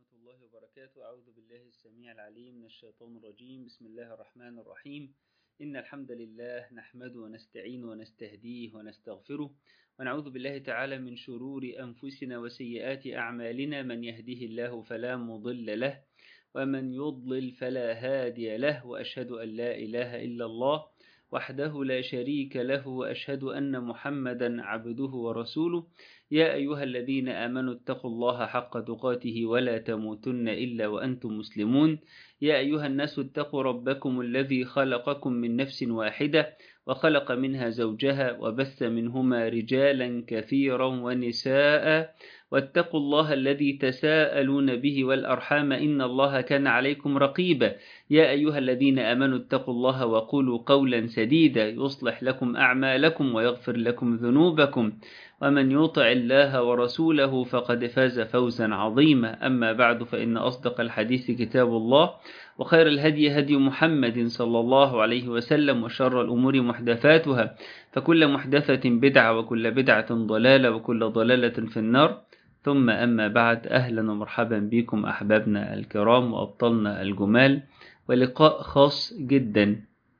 ورحمة الله وبركاته. أعوذ بالله السميع العليم من الشيطان الرجيم. بسم الله الرحمن الرحيم. إن الحمد لله نحمده ونستعينه ونستهديه ونستغفره، ونعوذ بالله تعالى من شرور أنفسنا وسيئات أعمالنا. من يهده الله فلا مضل له، ومن يضلل فلا هادي له، وأشهد أن لا إله إلا الله وحده لا شريك له، وأشهد أن محمدا عبده ورسوله. يا أيها الذين آمنوا اتقوا الله حق تقاته ولا تموتن إلا وأنتم مسلمون. يا أيها الناس اتقوا ربكم الذي خلقكم من نفس واحدة، وخلق منها زوجها، وبث منهما رجالا كثيرا ونساء، واتقوا الله الذي تساءلون به والأرحام إن الله كان عليكم رقيبا. يا أيها الذين آمنوا اتقوا الله وقولوا قولا سديدا يصلح لكم أعمالكم ويغفر لكم ذنوبكم، ومن يطع الله ورسوله فقد فاز فوزا عظيما. أما بعد، فإن أصدق الحديث كتاب الله، وخير الهدي هدي محمد صلى الله عليه وسلم، وشر الأمور محدثاتها، فكل محدثة بدعة، وكل بدعة ضلالة، وكل ضلالة في النار. ثم أما بعد، أهلا ومرحبا بكم أحبابنا الكرام وأبطالنا الجمال، ولقاء خاص جدا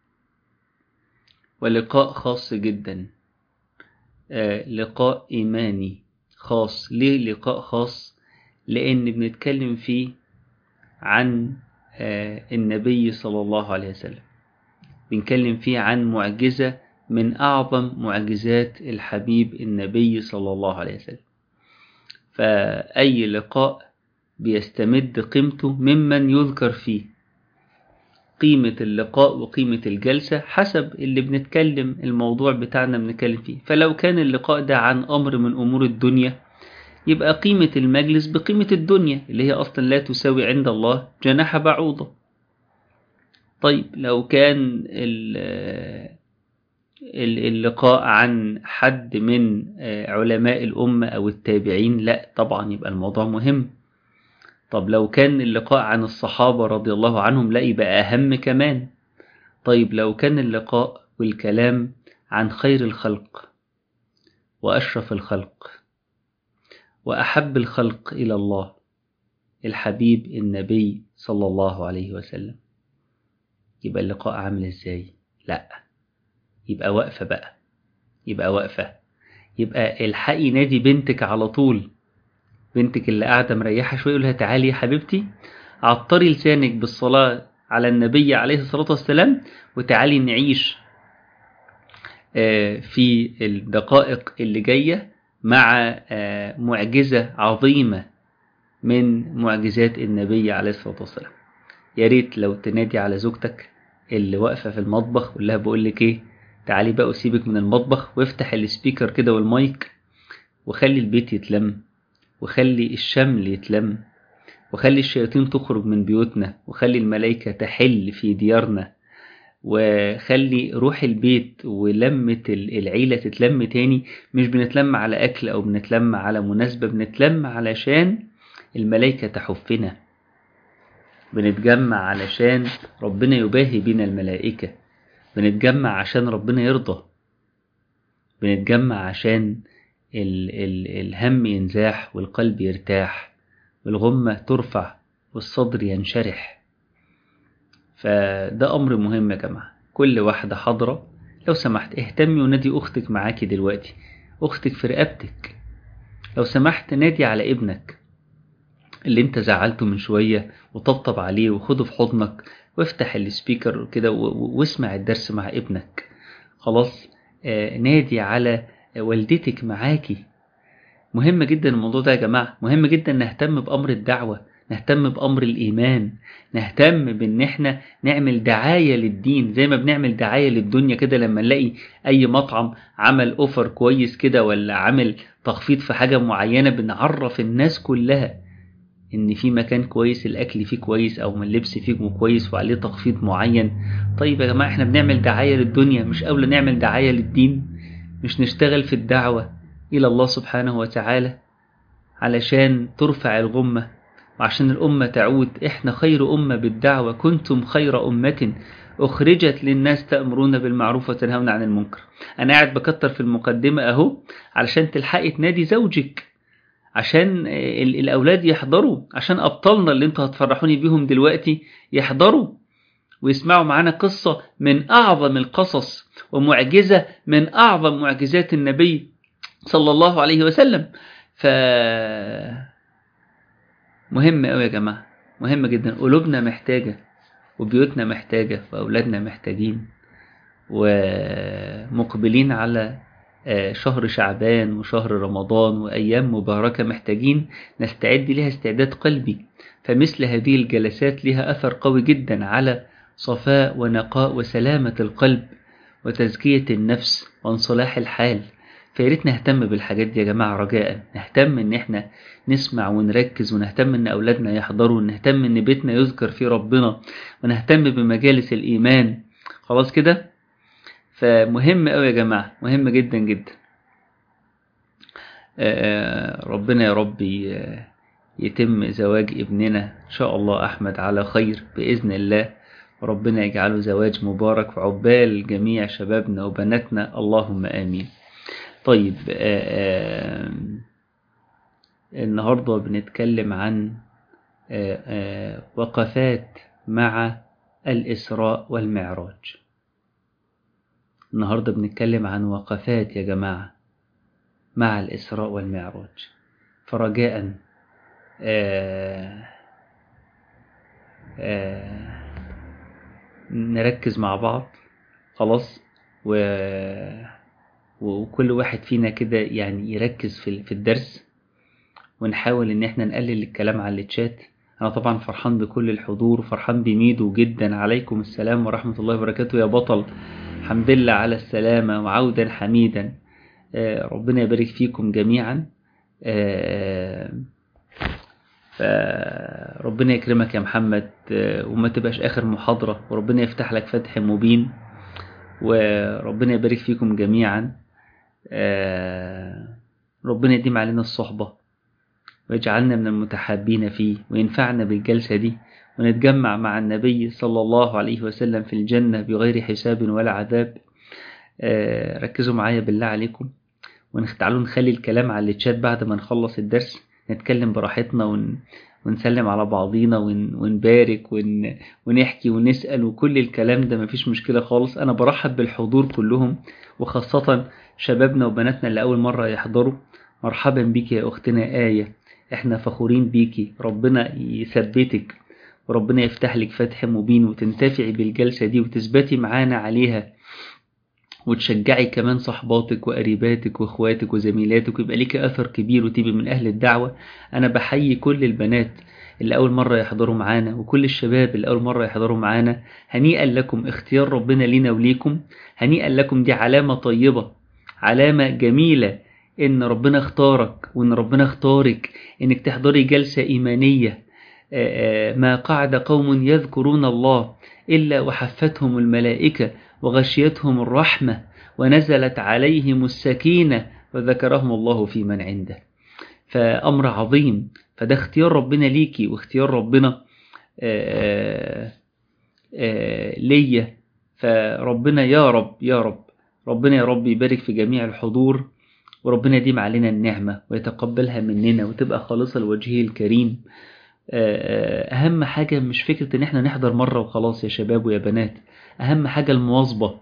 لقاء إيماني خاص. ليه لقاء خاص؟ لأن بنتكلم فيه عن النبي صلى الله عليه وسلم، بنتكلم فيه عن معجزة من أعظم معجزات الحبيب النبي صلى الله عليه وسلم. فأي لقاء بيستمد قيمته ممن يذكر فيه. قيمة اللقاء وقيمة الجلسة حسب اللي بنتكلم، الموضوع بتاعنا بنتكلم فيه. فلو كان اللقاء ده عن أمر من أمور الدنيا، يبقى قيمة المجلس بقيمة الدنيا اللي هي أصلا لا تساوي عند الله جناح بعوضة. طيب لو كان اللقاء عن حد من علماء الأمة أو التابعين، لا طبعا يبقى الموضوع مهم. طب لو كان اللقاء عن الصحابة رضي الله عنهم، لا يبقى أهم كمان. طيب لو كان اللقاء والكلام عن خير الخلق وأشرف الخلق وأحب الخلق إلى الله، الحبيب النبي صلى الله عليه وسلم، يبقى اللقاء عامل إزاي؟ لا يبقى وقفة بقى، يبقى الحقي نادي بنتك على طول، بنتك اللي قاعدة مريحة شوية، يقولها تعالي يا حبيبتي، عطري لسانك بالصلاة على النبي عليه الصلاة والسلام، وتعالي نعيش في الدقائق اللي جاية مع معجزة عظيمة من معجزات النبي عليه الصلاة والسلام. يا ريت لو تنادي على زوجتك اللي واقفة في المطبخ، قول لها بقول لك ايه، تعالي بقى وسيبك من المطبخ، وافتح السبيكر كده والمايك، وخلي البيت يتلم، وخلي الشمل يتلم، وخلي الشياطين تخرج من بيوتنا، وخلي الملائكة تحل في ديارنا، وخلي روح البيت ولمة العيلة تتلم تاني. مش بنتلم على أكل أو بنتلم على مناسبة، بنتلم علشان الملائكة تحفنا، بنتجمع علشان ربنا يباهي بنا الملائكة، بنتجمع عشان ربنا يرضى، بنتجمع عشان الهم ينزاح والقلب يرتاح والغمة ترفع والصدر ينشرح. فده أمر مهم يا جماعة. كل واحدة حاضرة لو سمحت اهتمي ونادي أختك معاكي دلوقتي، أختك في رقبتك. لو سمحت نادي على ابنك اللي انت زعلته من شوية، وطبطب عليه وخده في حضنك، وافتح السبيكر كده واسمع الدرس مع ابنك. خلاص نادي على والدتك معاكي. مهم جدا الموضوع ده يا جماعة، مهم جدا نهتم بأمر الدعوة، نهتم بأمر الإيمان، نهتم بأن احنا نعمل دعاية للدين زي ما بنعمل دعاية للدنيا كده. لما نلاقي أي مطعم عمل أوفر كويس كده، ولا عمل تخفيض في حاجة معينة، بنعرف الناس كلها إن في مكان كويس الأكل فيه كويس، أو من اللبس فيه كويس وعليه تخفيض معين. طيب يا جماعة، احنا بنعمل دعاية للدنيا، مش أولى نعمل دعاية للدين؟ مش نشتغل في الدعوة إلى الله سبحانه وتعالى علشان ترفع الغمة وعشان الأمة تعود؟ إحنا خير أمة بالدعوة، كنتم خير أمة أخرجت للناس تأمرون بالمعروف وتنهون عن المنكر. أنا قاعد بكتر في المقدمة أهو علشان تلحقي تنادي زوجك، عشان الأولاد يحضروا، عشان أبطالنا اللي انتوا هتفرحوني بيهم دلوقتي يحضروا ويسمعوا معانا قصة من أعظم القصص ومعجزة من أعظم معجزات النبي صلى الله عليه وسلم. مهم قوي يا جماعة، مهم جدا. قلوبنا محتاجة وبيوتنا محتاجة وأولادنا محتاجين، ومقبلين على شهر شعبان وشهر رمضان وأيام مباركة محتاجين نستعد لها استعداد قلبي. فمثل هذه الجلسات لها أثر قوي جدا على صفاء ونقاء وسلامة القلب وتزكية النفس وانصلاح الحال. فياريت نهتم بالحاجات دي يا جماعة، رجاء نهتم ان احنا نسمع ونركز، ونهتم ان اولادنا يحضروا، ونهتم ان بيتنا يذكر فيه ربنا، ونهتم بمجالس الإيمان. خلاص كده؟ فمهم قوي يا جماعة، مهم جدا جدا. ربنا يا رب يتم زواج ابننا إن شاء الله أحمد على خير بإذن الله، وربنا يجعله زواج مبارك وعقبال جميع شبابنا وبناتنا، اللهم آمين. طيب، النهاردة بنتكلم عن وقفات مع الإسراء والمعراج. النهاردة بنتكلم عن وقفات يا جماعة مع الإسراء والمعراج. فرجاء نركز مع بعض، خلاص، وكل واحد فينا كده يعني يركز في الدرس، ونحاول ان احنا نقلل الكلام على الشات. انا طبعا فرحان بكل الحضور، فرحان بميدو جدا. عليكم السلام ورحمة الله وبركاته يا بطل، الحمد لله على السلامة وعودا حميدا. ربنا يبارك فيكم جميعا. فربنا يكرمك يا محمد، وما تبقاش آخر محاضرة، وربنا يفتح لك فتح مبين، وربنا يبارك فيكم جميعا. ربنا يديم علينا الصحبة ويجعلنا من المتحابين فيه، وينفعنا بالجلسة دي، ونتجمع مع النبي صلى الله عليه وسلم في الجنة بغير حساب ولا عذاب. ركزوا معايا بالله عليكم، ونختعلوا نخلي الكلام على الشات بعد ما نخلص الدرس، نتكلم براحتنا ونسلم على بعضينا ونبارك ونحكي ونسأل وكل الكلام ده، مفيش مشكلة خالص. أنا برحب بالحضور كلهم، وخاصة شبابنا وبناتنا اللي أول مرة يحضروا. مرحبا بيك يا أختنا آية، احنا فخورين بيكي، ربنا يثبتك وربنا يفتح لك فتح مبين، وتنتفعي بالجلسة دي وتثبتي معانا عليها، وتشجعي كمان صحباتك وقريباتك واخواتك وزميلاتك، ويبقى ليك أثر كبير وتبقي من أهل الدعوة. أنا بحيي كل البنات اللي أول مرة يحضروا معانا، وكل الشباب اللي أول مرة يحضروا معانا. هنيئا لكم، اختيار ربنا لينا وليكم، هنيئا لكم. دي علامة طيبة، علامة جميلة، إن ربنا اختارك وإن ربنا اختارك إنك تحضري جلسة إيمانية. ما قعد قوم يذكرون الله إلا وحفتهم الملائكة وغشيتهم الرحمة ونزلت عليهم السكينة وذكرهم الله في من عنده. فأمر عظيم، فده اختيار ربنا ليكي واختيار ربنا ليا. فربنا يا رب يا رب، ربنا يا رب يبارك في جميع الحضور، وربنا يديم علينا النعمة ويتقبلها مننا وتبقى خالصة لوجهه الكريم. أهم حاجة مش فكرة إن احنا نحضر مرة وخلاص يا شباب ويا بنات، أهم حاجة المواظبة.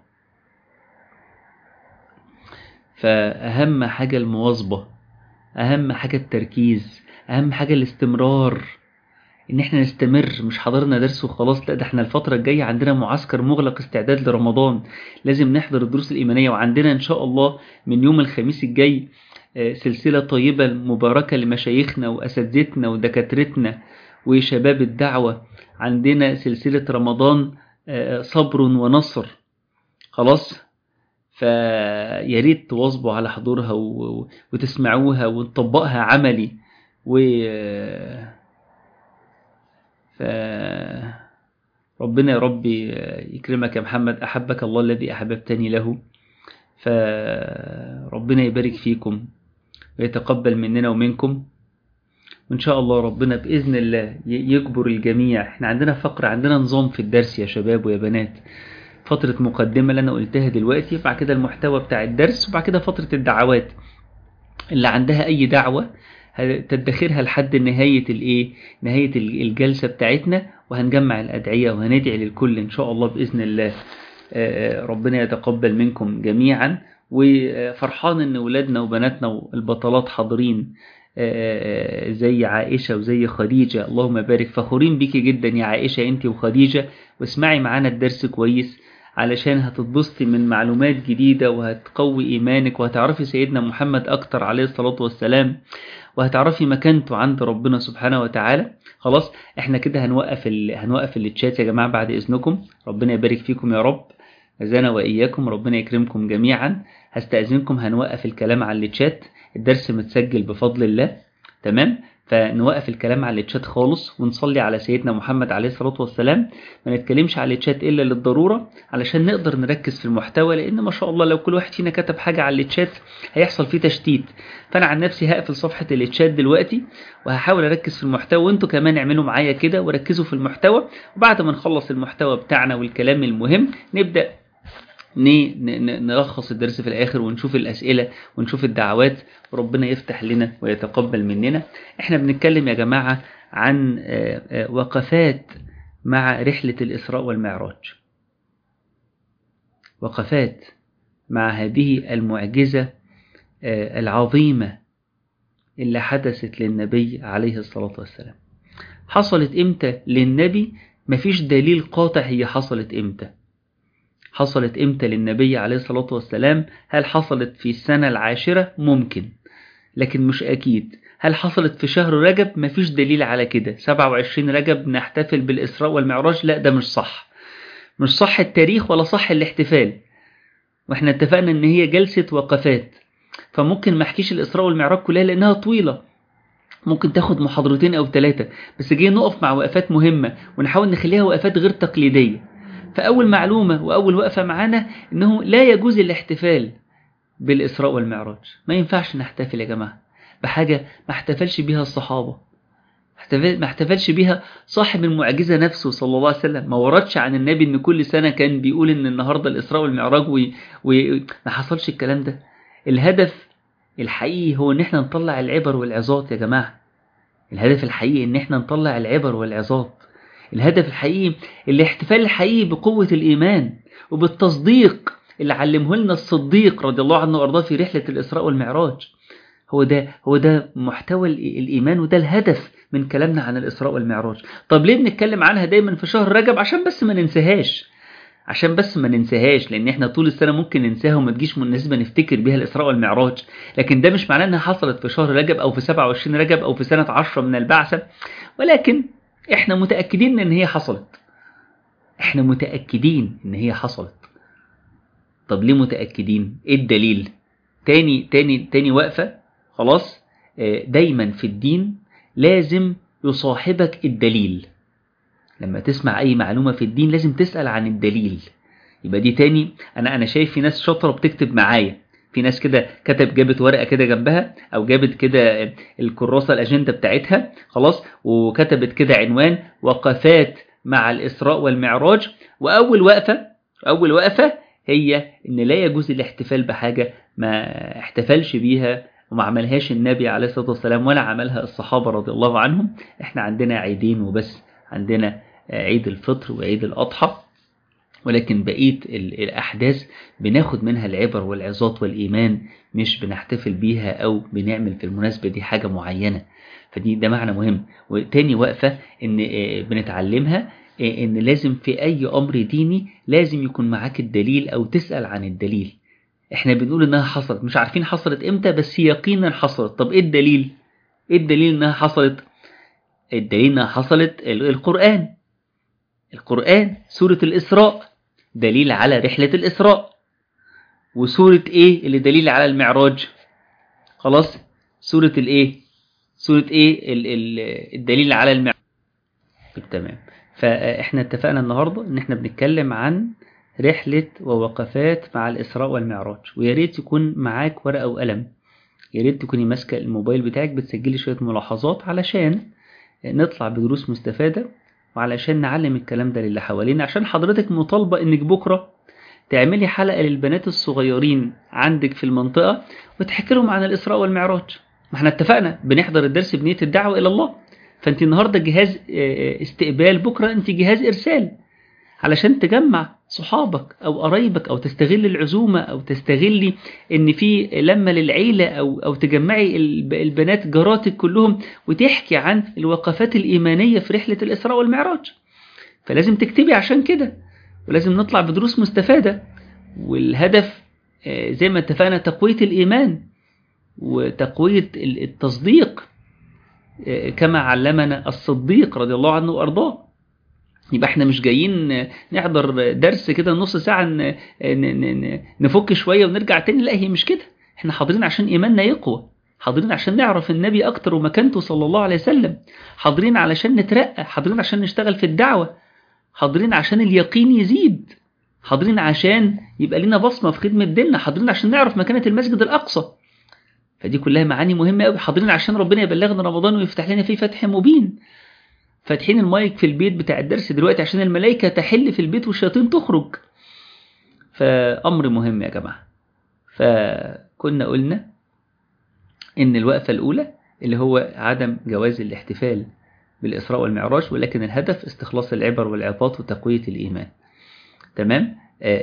فأهم حاجة المواظبة، أهم حاجة التركيز، أهم حاجة الاستمرار، إن احنا نستمر. مش حضرنا درس وخلاص، لا، ده احنا الفترة الجاية عندنا معسكر مغلق استعداد لرمضان، لازم نحضر الدروس الإيمانية. وعندنا إن شاء الله من يوم الخميس الجاي سلسلة طيبة مباركة لمشايخنا وأساتذتنا ودكاترتنا وشباب الدعوة. عندنا سلسلة رمضان صبر ونصر، خلاص. فياريت تواظبوا على حضورها وتسمعوها ونطبقها عملي. ربنا يا رب يكرمك يا محمد، أحبك الله الذي أحببتني له. فربنا يبارك فيكم ويتقبل مننا ومنكم، وإن شاء الله ربنا بإذن الله يجبر الجميع. احنا عندنا فقرة، عندنا نظام في الدرس يا شباب ويا بنات. فترة مقدمة اللي أنا قلتها دلوقتي، بعد كده المحتوى بتاع الدرس، وبعد كده فترة الدعوات. اللي عندها أي دعوة تدخرها لحد نهاية الجلسة بتاعتنا، وهنجمع الأدعية وهندعي للكل إن شاء الله بإذن الله. ربنا يتقبل منكم جميعا، وفرحان إن ولادنا وبناتنا والبطلات حاضرين زي عائشة وزي خديجة، اللهم بارك. فخورين بيكي جدا يا عائشة انت وخديجة، واسمعي معانا الدرس كويس علشان هتتبسطي من معلومات جديدة وهتقوي إيمانك، وهتعرفي سيدنا محمد أكتر عليه الصلاة والسلام، وهتعرفي مكانته عند ربنا سبحانه وتعالى. خلاص احنا كده هنوقف التشات يا جماعة بعد إذنكم، ربنا يبارك فيكم يا رب، أزانا وإياكم، ربنا يكرمكم جميعا. هستأذنكم هنوقف الكلام على التشات، الدرس متسجل بفضل الله، تمام؟ فنوقف الكلام على التشات خالص ونصلي على سيدنا محمد عليه الصلاة والسلام. ما نتكلمش على التشات إلا للضرورة علشان نقدر نركز في المحتوى، لأن ما شاء الله لو كل واحد فينا كتب حاجة على التشات هيحصل فيه تشتيت. فأنا عن نفسي هقفل صفحة التشات دلوقتي وهحاول أركز في المحتوى، وانتوا كمان اعملوا معايا كده وركزوا في المحتوى. وبعد ما نخلص المحتوى بتاعنا والكلام المهم نبدأ نلخص الدرس في الآخر ونشوف الأسئلة ونشوف الدعوات، وربنا يفتح لنا ويتقبل مننا. احنا بنتكلم يا جماعة عن وقفات مع رحلة الإسراء والمعراج، وقفات مع هذه المعجزة العظيمة اللي حدثت للنبي عليه الصلاة والسلام. حصلت امتى للنبي؟ مفيش دليل قاطع هي حصلت امتى. حصلت امتى للنبي عليه الصلاة والسلام؟ هل حصلت في السنة العاشرة؟ ممكن، لكن مش أكيد. هل حصلت في شهر رجب؟ مفيش دليل على كده. 27 رجب نحتفل بالإسراء والمعراج؟ لا، ده مش صح، مش صح التاريخ ولا صح الاحتفال. واحنا اتفقنا ان هي جلسة وقفات، فممكن ما احكيش الإسراء والمعراج كلها لأنها طويلة، ممكن تاخد محاضرتين أو 3، بس جاي نقف مع وقفات مهمة ونحاول نخليها وقفات غير تقليدية. فأول معلومة وأول وقفة معانا إنه لا يجوز الاحتفال بالإسراء والمعراج. ما ينفعش نحتفل يا جماعة بحاجة ما احتفلش بها الصحابة، ما احتفلش بها صاحب المعجزة نفسه صلى الله عليه وسلم. ما وردش عن النبي إن كل سنة كان بيقول إن النهاردة الإسراء والمعراج ما حصلش الكلام ده. الهدف الحقيقي هو إن احنا نطلع العبر والعظات يا جماعة. الهدف الحقيقي إن احنا نطلع العبر والعظات. الهدف الحقيقي الاحتفال الحقيقي بقوة الإيمان وبالتصديق اللي علمه لنا الصديق رضي الله عنه وأرضاه في رحلة الإسراء والمعراج. هو ده محتوى الإيمان، وده الهدف من كلامنا عن الإسراء والمعراج. طب ليه بنتكلم عنها دايما في شهر رجب؟ عشان بس ما ننساهاش، لأن احنا طول السنة ممكن ننساها وما تجيش مناسبة نفتكر بها الإسراء والمعراج. لكن ده مش معناه أنها حصلت في شهر رجب أو في 27 رجب أو في سنة 10 من البعثة، ولكن احنا متأكدين ان هي حصلت. طب ليه متأكدين؟ ايه الدليل؟ تاني وقفة. خلاص، دايما في الدين لازم يصاحبك الدليل. لما تسمع اي معلومة في الدين لازم تسأل عن الدليل. يبقى دي تاني. انا شايف في ناس شاطرة بتكتب معايا، في ناس كده جابت ورقة كده جنبها، او جابت كده الكراسة الاجندة بتاعتها، خلاص، وكتبت كده عنوان وقفات مع الإسراء والمعراج. وأول وقفة هي إن لا يجوز الاحتفال بحاجة ما احتفلش بيها وما عملهاش النبي عليه الصلاة والسلام ولا عملها الصحابة رضي الله عنهم. احنا عندنا عيدين وبس، عندنا عيد الفطر وعيد الأضحى، ولكن بقية الأحداث بناخد منها العبر والعظات والإيمان، مش بنحتفل بيها أو بنعمل في المناسبة دي حاجة معينة. ده معنى مهم. وتاني وقفة إن بنتعلمها إن لازم في أي أمر ديني لازم يكون معاك الدليل أو تسأل عن الدليل. إحنا بنقول إنها حصلت، مش عارفين حصلت إمتى، بس يقينا حصلت. طب إيه الدليل؟ إنها حصلت؟ الدليل إنها حصلت القرآن سورة الإسراء دليل على رحلة الإسراء. وسورة إيه اللي دليل على المعراج؟ خلاص، سورة الدليل على المعراج. تمام. فإحنا اتفقنا النهاردة إن إحنا بنتكلم عن رحلة ووقفات مع الإسراء والمعراج. وياريت يكون معاك ورقة وقلم، ياريت تكوني ماسكة الموبايل بتاعك بتسجلي شوية ملاحظات علشان نطلع بدروس مستفادة، وعلشان نعلم الكلام ده للي حوالينا. عشان حضرتك مطالبة إنك بكرة تعملي حلقة للبنات الصغيرين عندك في المنطقة وتحكي لهم عن الإسراء والمعراج. ما احنا اتفقنا بنحضر الدرس بنية الدعوة إلى الله. فأنت النهاردة جهاز استقبال، بكرة أنت جهاز إرسال، علشان تجمع صحابك أو قرايبك، أو تستغل العزومة، أو تستغلي إن في لمة للعيلة، أو تجمعي البنات جاراتك كلهم وتحكي عن الوقفات الإيمانية في رحلة الإسراء والمعراج. فلازم تكتبي عشان كده، ولازم نطلع بدروس مستفادة. والهدف زي ما اتفقنا تقوية الإيمان وتقوية التصديق كما علمنا الصديق رضي الله عنه وأرضاه. يبقى احنا مش جايين نحضر درس كده نص ساعة نفك شوية ونرجع تاني، لا هي مش كده. احنا حاضرين عشان إيماننا يقوى، حاضرين عشان نعرف النبي أكتر ومكانته صلى الله عليه وسلم، حاضرين علشان نترقى، حاضرين عشان نشتغل في الدعوة، حاضرين عشان اليقين يزيد، حاضرين عشان يبقى لنا بصمة في خدمة ديننا، حاضرين عشان نعرف مكانة المسجد الأقصى. فدي كلها معاني مهمة قوي. حاضرين عشان ربنا يبلغنا رمضان ويفتح لنا فيه فتح مبين. فاتحين المايك في البيت بتاع الدرس دلوقتي عشان الملائكة تحل في البيت والشياطين تخرج. فأمر مهم يا جماعة. فكنا قلنا إن الوقفة الأولى اللي هو عدم جواز الاحتفال بالإسراء والمعراج، ولكن الهدف استخلاص العبر والعظات وتقوية الإيمان. تمام.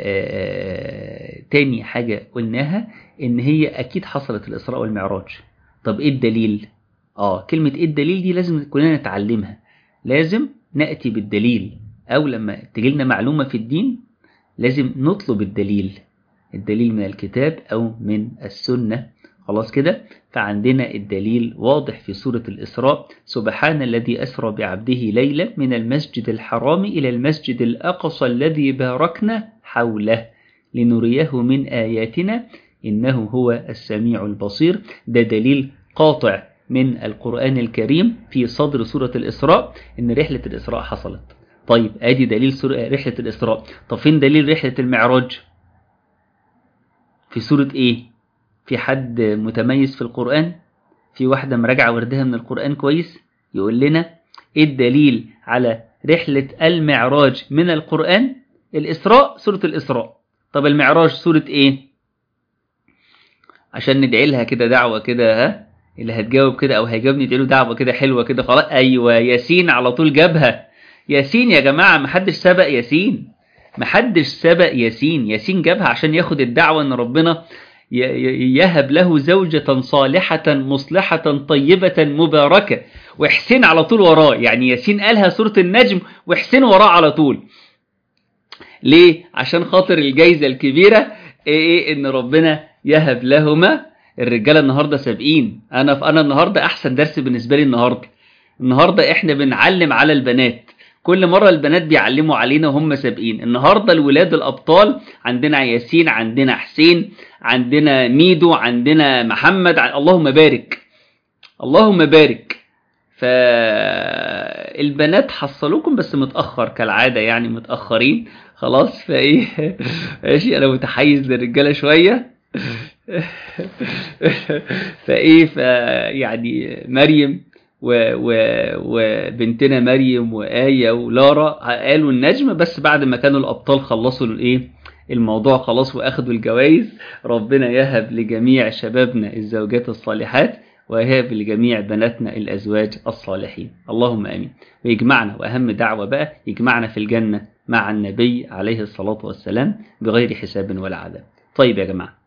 تاني حاجة قلناها إن هي أكيد حصلت الإسراء والمعراج. طب إيه الدليل؟ كلمة إيه الدليل دي لازم كلنا نتعلمها. لازم نأتي بالدليل، أو لما تجيلنا معلومة في الدين لازم نطلب الدليل من الكتاب أو من السنة. خلاص كده. فعندنا الدليل واضح في سورة الإسراء: سبحان الذي أسرى بعبده ليلا من المسجد الحرام إلى المسجد الأقصى الذي باركنا حوله لنريه من آياتنا إنه هو السميع البصير. ده دليل قاطع من القرآن الكريم في صدر سورة الإسراء إن رحلة الإسراء حصلت. طيب آدي دليل رحلة الإسراء. طب فين دليل رحلة المعراج؟ في سورة إيه؟ في حد متميز في القرآن؟ في واحدة مراجعة وردها من القرآن كويس يقول لنا إيه الدليل على رحلة المعراج من القرآن؟ الإسراء سورة الإسراء. طب المعراج سورة إيه؟ عشان ندعي لها كده دعوة كده، اللي هتجاوب كده أو هيجاوبني ندعي له دعوة كده حلوة كده خلاص. أيوة، ياسين على طول جابها. ياسين يا جماعة، محدش سبق ياسين، محدش سبق ياسين. ياسين جابها عشان ياخد الدعوة إن ربنا يهب له زوجة صالحة مصلحة طيبة مباركة، وحسين على طول وراه. يعني ياسين قالها سورة النجم وحسين وراه على طول. ليه؟ عشان خاطر الجايزة الكبيرة إيه إن ربنا يهب لهما. الرجالة النهاردة سابقين. أنا النهاردة أحسن درس بالنسبة لي النهاردة إحنا بنعلم على البنات. كل مرة البنات بيعلموا علينا وهم سابقين. النهاردة الولاد الأبطال، عندنا ياسين، عندنا حسين، عندنا ميدو، عندنا محمد. اللهم بارك اللهم بارك. فالبنات حصلوكم بس متأخر كالعادة، يعني متأخرين خلاص. فإيه ماشي، أنا متحيز للرجالة شوية. فإيه يعني مريم وبنتنا مريم وآية ولارا قالوا النجم بس بعد ما كانوا الأبطال خلصوا الموضوع خلاص وأخذوا الجوائز. ربنا يهب لجميع شبابنا الزوجات الصالحات، ويهب لجميع بناتنا الأزواج الصالحين. اللهم آمين. ويجمعنا، وأهم دعوة بقى، يجمعنا في الجنة مع النبي عليه الصلاة والسلام بغير حساب ولا عذاب. طيب يا جماعة،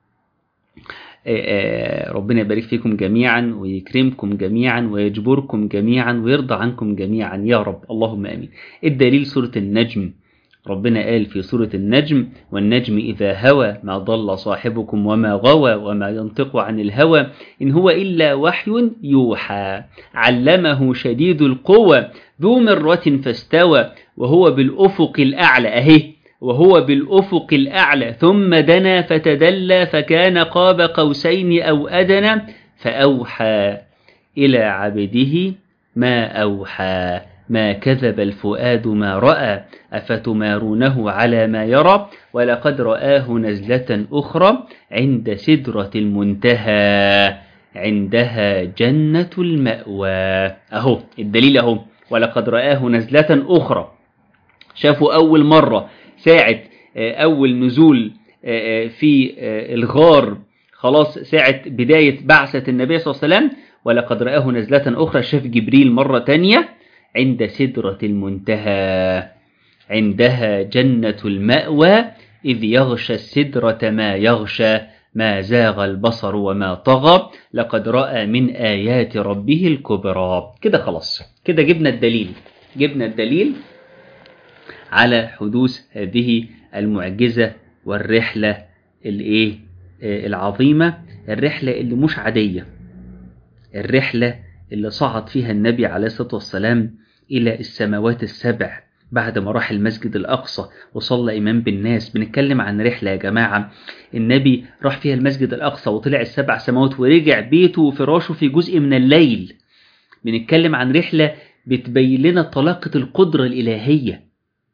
ربنا يبارك فيكم جميعا ويكرمكم جميعا ويجبركم جميعا ويرضى عنكم جميعا يا رب. اللهم آمين. الدليل سورة النجم. ربنا قال في سورة النجم: والنجم إذا هوى ما ضل صاحبكم وما غوى وما ينطق عن الهوى إن هو إلا وحي يوحى علمه شديد القوى ذو مرة فاستوى وهو بالأفق الأعلى. وهو بالأفق الأعلى ثم دنا فتدلى فكان قاب قوسين أو أدنى فأوحى إلى عبده ما أوحى ما كذب الفؤاد ما رأى أفتمارونه على ما يرى ولقد رآه نزلة أخرى عند سدرة المنتهى عندها جنة المأوى. الدليل ولقد رآه نزلة أخرى. شافوا أول مرة ساعة أول نزول في الغار، خلاص ساعة بداية بعثة النبي صلى الله عليه وسلم. ولقد رآه نزلة أخرى، شاف جبريل مرة تانية عند سدرة المنتهى، عندها جنة المأوى، إذ يغشى السدرة ما يغشى، ما زاغ البصر وما طغى، لقد رأى من آيات ربه الكبرى. كده خلاص، كده جبنا الدليل على حدوث هذه المعجزة والرحلة العظيمة، الرحلة اللي مش عادية، الرحلة اللي صعد فيها النبي عليه الصلاة والسلام إلى السماوات السبع بعد ما راح المسجد الأقصى وصلى إمام بالناس. بنتكلم عن رحلة يا جماعة النبي راح فيها المسجد الأقصى وطلع السبع سماوات ورجع بيته وفراشه في جزء من الليل. بنتكلم عن رحلة بتبين لنا طلاقة القدرة الإلهية،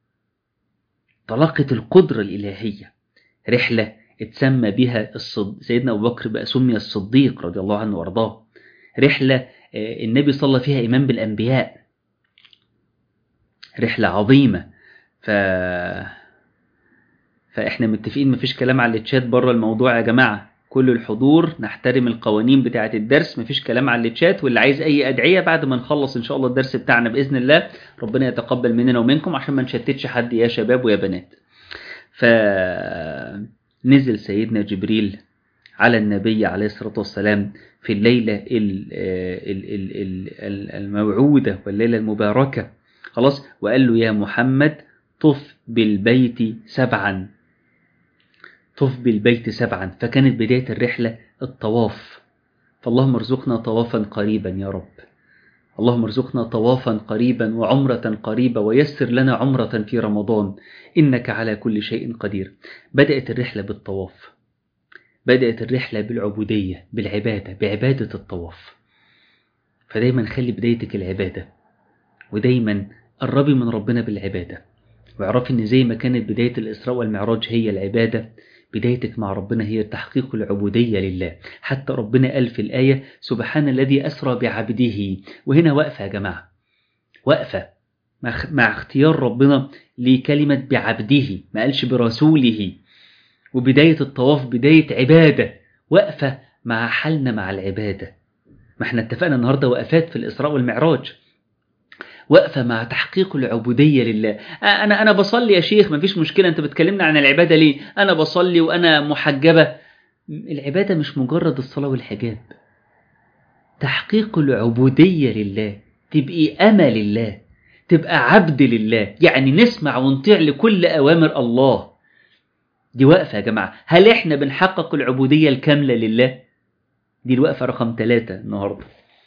طلاقة القدرة الإلهية. رحلة اتسمى بها سيدنا أبو بكر بقى سمي الصديق رضي الله عنه وارضاه. رحلة النبي صلى فيها إمام بالأنبياء، رحلة عظيمة. فإحنا متفقين مفيش كلام على التشات بره الموضوع يا جماعة، كل الحضور نحترم القوانين بتاعة الدرس، مفيش كلام على التشات. واللي عايز أي أدعية بعد ما نخلص إن شاء الله الدرس بتاعنا بإذن الله، ربنا يتقبل مننا ومنكم عشان ما نشتتش حد يا شباب ويا بنات. فنزل سيدنا جبريل على النبي عليه الصلاة والسلام في الليلة الموعودة والليلة المباركة، خلاص، وقال له يا محمد طف بالبيت 7، طف بالبيت 7. فكانت بداية الرحلة الطواف. فاللهم ارزقنا طوافا قريبا يا رب، اللهم ارزقنا طوافا قريبا وعمرة قريبة، ويسر لنا عمرة في رمضان إنك على كل شيء قدير. بدأت الرحلة بالطواف، بدأت الرحلة بالعبودية، بالعبادة، بعبادة الطواف. فدايما خلي بدايتك العبادة، ودايما قربي من ربنا بالعبادة، واعرفي ان زي ما كانت بداية الإسراء والمعراج هي العبادة، بدايتك مع ربنا هي تحقيق العبودية لله. حتى ربنا قال في الآية سبحان الذي أسرى بعبده. وهنا وقفة يا جماعة، وقفة مع اختيار ربنا لكلمة بعبده، ما قالش برسوله. وبداية الطواف بداية عبادة، وقفة مع حالنا مع العبادة. ما احنا اتفقنا النهاردة وقفات في الإسراء والمعراج، وقفة مع تحقيق العبودية لله. أنا بصلي يا شيخ، مفيش مشكلة، أنت بتكلمنا عن العبادة ليه؟ أنا بصلي وأنا محجبة. العبادة مش مجرد الصلاة والحجاب، تحقيق العبودية لله، تبقي أمة لله، تبقى عبد لله، يعني نسمع ونطيع لكل أوامر الله. دي وقفة يا جماعة. هل إحنا بنحقق العبودية الكاملة لله؟ دي الوقفة رقم 3 النهاردة.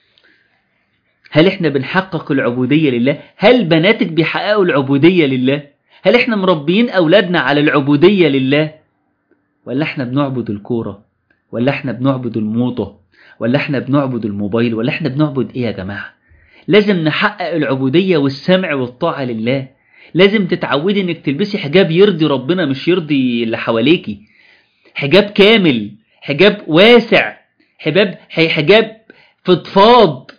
هل إحنا بنحقق العبودية لله؟ هل بناتك بيحققوا العبودية لله؟ هل إحنا مربيين أولادنا على العبودية لله؟ ولا إحنا بنعبد الكورة؟ ولا إحنا بنعبد الموضة؟ ولا إحنا بنعبد الموبايل؟ ولا إحنا بنعبد إيه يا جماعة؟ لازم نحقق العبودية والسمع والطاعة لله. لازم تتعودي إنك تلبسي حجاب يرضي ربنا مش يرضي اللي حواليكي، حجاب كامل، حجاب واسع، حجاب فضفاض.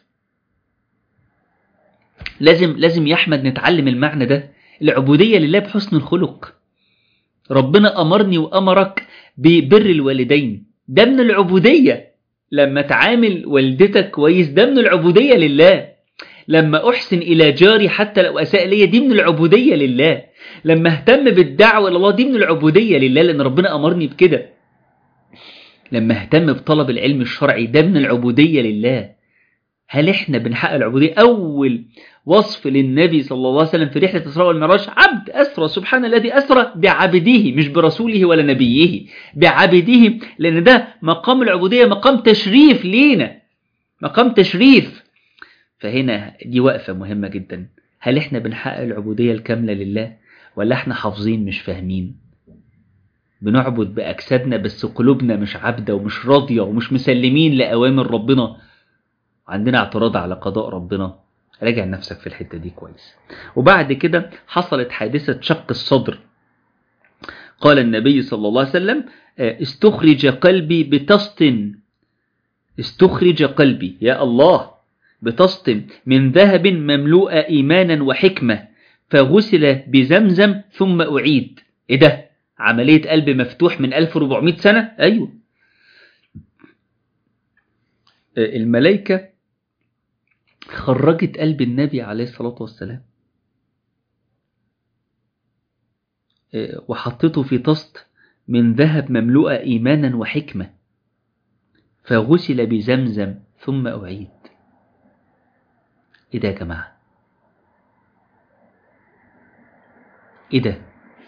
لازم يا أحمد نتعلم المعنى ده، العبودية لله بحسن الخلق. ربنا أمرني وأمرك ببر الوالدين، ده من العبودية. لما تعامل والدتك كويس ده من العبودية لله. لما أحسن إلى جاري حتى لو أساء لي دي من العبودية لله. لما اهتم بالدعوة إلى الله دي من العبودية لله، لأن ربنا أمرني بكده. لما اهتم بطلب العلم الشرعي ده من العبودية لله. هل احنا بنحقق العبودية؟ أول وصف للنبي صلى الله عليه وسلم في رحلة الإسراء والمعراج عبد أسرى، سبحان الذي أسرى بعبده، مش برسوله ولا نبيه، بعبده، لأن ده مقام العبودية، مقام تشريف لينا، مقام تشريف. فهنا دي وقفة مهمة جدا. هل احنا بنحقق العبودية الكاملة لله، ولا احنا حافظين مش فاهمين؟ بنعبد بأجسادنا بس قلوبنا مش عبدة ومش راضية ومش مسلمين لأوامر ربنا، عندنا اعتراض على قضاء ربنا. راجع نفسك في الحتة دي كويس. وبعد كده حصلت حادثة شق الصدر. قال النبي صلى الله عليه وسلم استخرج قلبي بتسط، استخرج قلبي يا الله بتسط من ذهب مملوء إيمانا وحكمة، فغسل بزمزم ثم أعيد. إيه ده؟ عملية قلب مفتوح من 1400 سنة؟ أيوه. الملائكة خرجت قلب النبي عليه الصلاة والسلام وحطته في طست من ذهب مملوءة إيمانا وحكمة، فغسل بزمزم ثم أعيد. إيه ده يا جماعة؟ إيه ده؟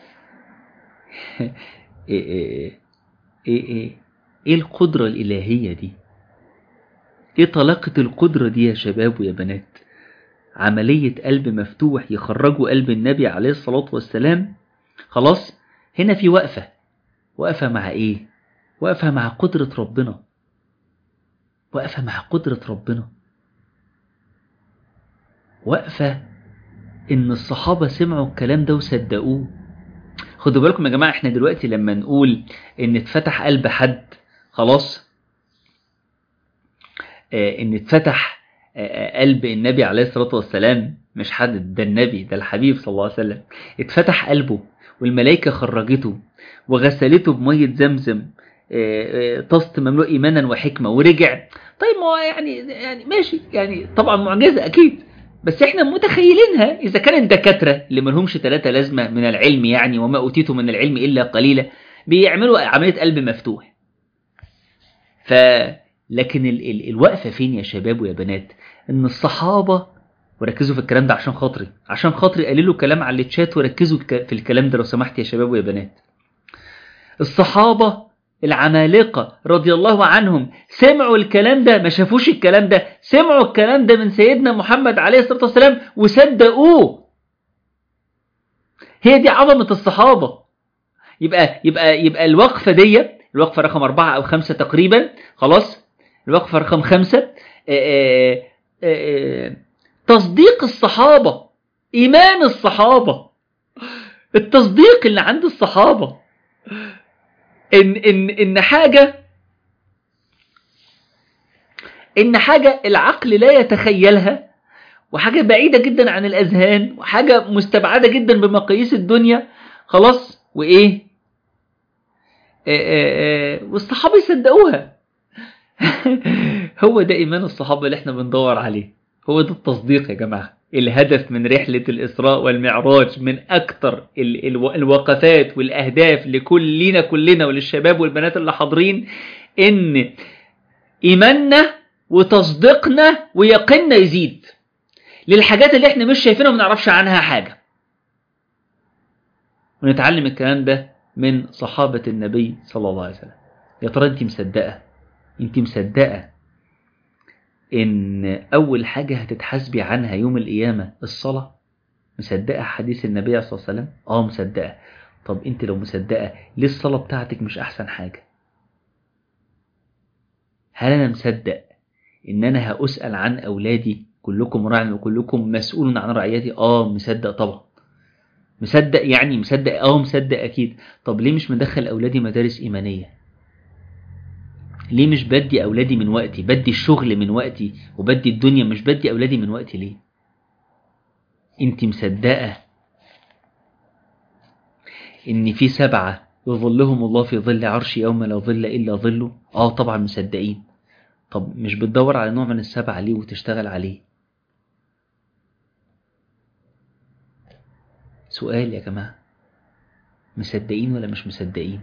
إيه القدرة الإلهية دي؟ إيه طلاقة القدرة دي يا شباب ويا بنات؟ عملية قلب مفتوح يخرجوا قلب النبي عليه الصلاة والسلام. خلاص، هنا في وقفة مع إيه؟ وقفة مع قدرة ربنا، وقفة مع قدرة ربنا، وقفة إن الصحابة سمعوا الكلام ده وصدقوه. خدوا بالكم يا جماعة، إحنا دلوقتي لما نقول إن اتفتح قلب حد، خلاص، إن اتفتح قلب النبي عليه الصلاة والسلام، مش حد ده، النبي ده الحبيب صلى الله عليه وسلم، اتفتح قلبه والملائكة خرجته وغسلته بمية زمزم، طست مملوء إيمانا وحكمة ورجع. طيب ما هو يعني ماشي، يعني طبعا معجزة أكيد، بس احنا متخيلينها إذا كان الدكاترة اللي ملهمش 3 لازمة من العلم، يعني وما أوتيتم من العلم إلا قليلا، بيعملوا عملية قلب مفتوح. لكن الوقفة فين يا شباب ويا بنات؟ ان الصحابة، وركزوا في الكلام ده عشان خاطري قللوا كلام على الشات وركزوا في الكلام ده لو سمحت يا شباب ويا بنات. الصحابة العمالقة رضي الله عنهم سمعوا الكلام ده، ما شافوش الكلام ده، سمعوا الكلام ده من سيدنا محمد عليه الصلاة والسلام وصدقوه. هي دي عظمة الصحابة. يبقى الوقفة دي، الوقفة رقم 4 أو 5 تقريبا، خلاص، الوقفة رقم 5، تصديق الصحابة، إيمان الصحابة، التصديق اللي عند الصحابة إن حاجة العقل لا يتخيلها، وحاجة بعيدة جدا عن الأذهان، وحاجة مستبعدة جدا بمقاييس الدنيا، خلاص، وإيه، والصحابة يصدقوها. هو ده إيمان الصحابة اللي احنا بندور عليه، هو ده التصديق يا جماعة. الهدف من رحلة الإسراء والمعراج، من أكتر الوقفات والأهداف كلنا وللشباب والبنات اللي حاضرين، إن إيماننا وتصديقنا ويقيننا يزيد للحاجات اللي احنا مش شايفينها وما نعرفش عنها حاجة، ونتعلم الكلام ده من صحابة النبي صلى الله عليه وسلم. يا ترى انت مصدقة ان اول حاجة هتتحاسبي عنها يوم القيامة الصلاة؟ مصدقة حديث النبي صلى الله عليه وسلم؟ مصدقة. طب انت لو مصدقة، ليه الصلاة بتاعتك مش احسن حاجة؟ هل انا مصدق ان انا هأسأل عن اولادي؟ كلكم راع وكلكم مسؤول عن رعيتي. مصدق طبعا، مصدق اكيد. طب ليه مش مدخل اولادي مدارس ايمانية؟ ليه مش بدي أولادي من وقتي؟ بدي الشغل من وقتي وبدي الدنيا، مش بدي أولادي من وقتي ليه؟ انت مصدقة ان في 7 يظلهم الله في ظل عرش يوم لا ظل إلا ظله؟ طبعا مصدقين. طب مش بتدور على نوع من ال7 ليه وتشتغل عليه؟ سؤال يا جماعة، مصدقين ولا مش مصدقين؟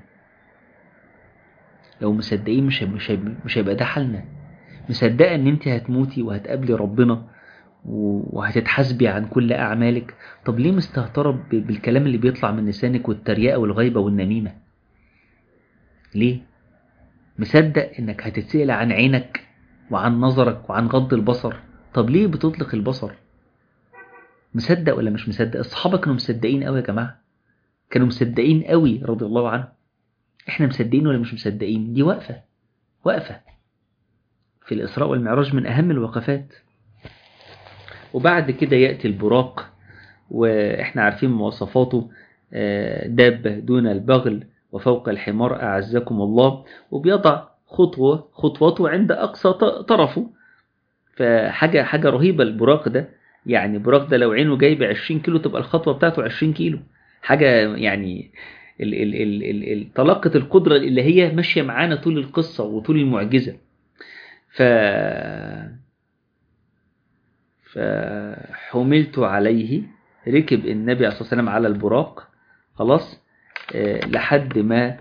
لو مصدقين مش هيبقى ده حالنا. مصدقة ان انت هتموتي وهتقابلي ربنا وهتتحاسبي عن كل أعمالك؟ طب ليه مستهترة بالكلام اللي بيطلع من لسانك والتريقة والغيبة والنميمة؟ ليه؟ مصدق انك هتتسأل عن عينك وعن نظرك وعن غض البصر؟ طب ليه بتطلق البصر؟ مصدق ولا مش مصدق؟ الصحابة كانوا مصدقين قوي يا جماعة، كانوا مصدقين قوي رضي الله عنهم. احنا مصدقين ولا مش مصدقين؟ دي وقفة في الإسراء والمعراج من أهم الوقفات. وبعد كده يأتي البراق، وإحنا عارفين مواصفاته، دابة دون البغل وفوق الحمار أعزكم الله، وبيضع خطوته عند أقصى طرفه. فحاجة رهيبة البراق ده. يعني البراق ده لو عينه جايب 20 كيلو تبقى الخطوة بتاعته 20 كيلو. حاجة يعني طلاقة القدرة اللي هي ماشية معانا طول القصة وطول المعجزة. فحملت عليه، ركب النبي عليه الصلاة والسلام على البراق خلاص لحد ما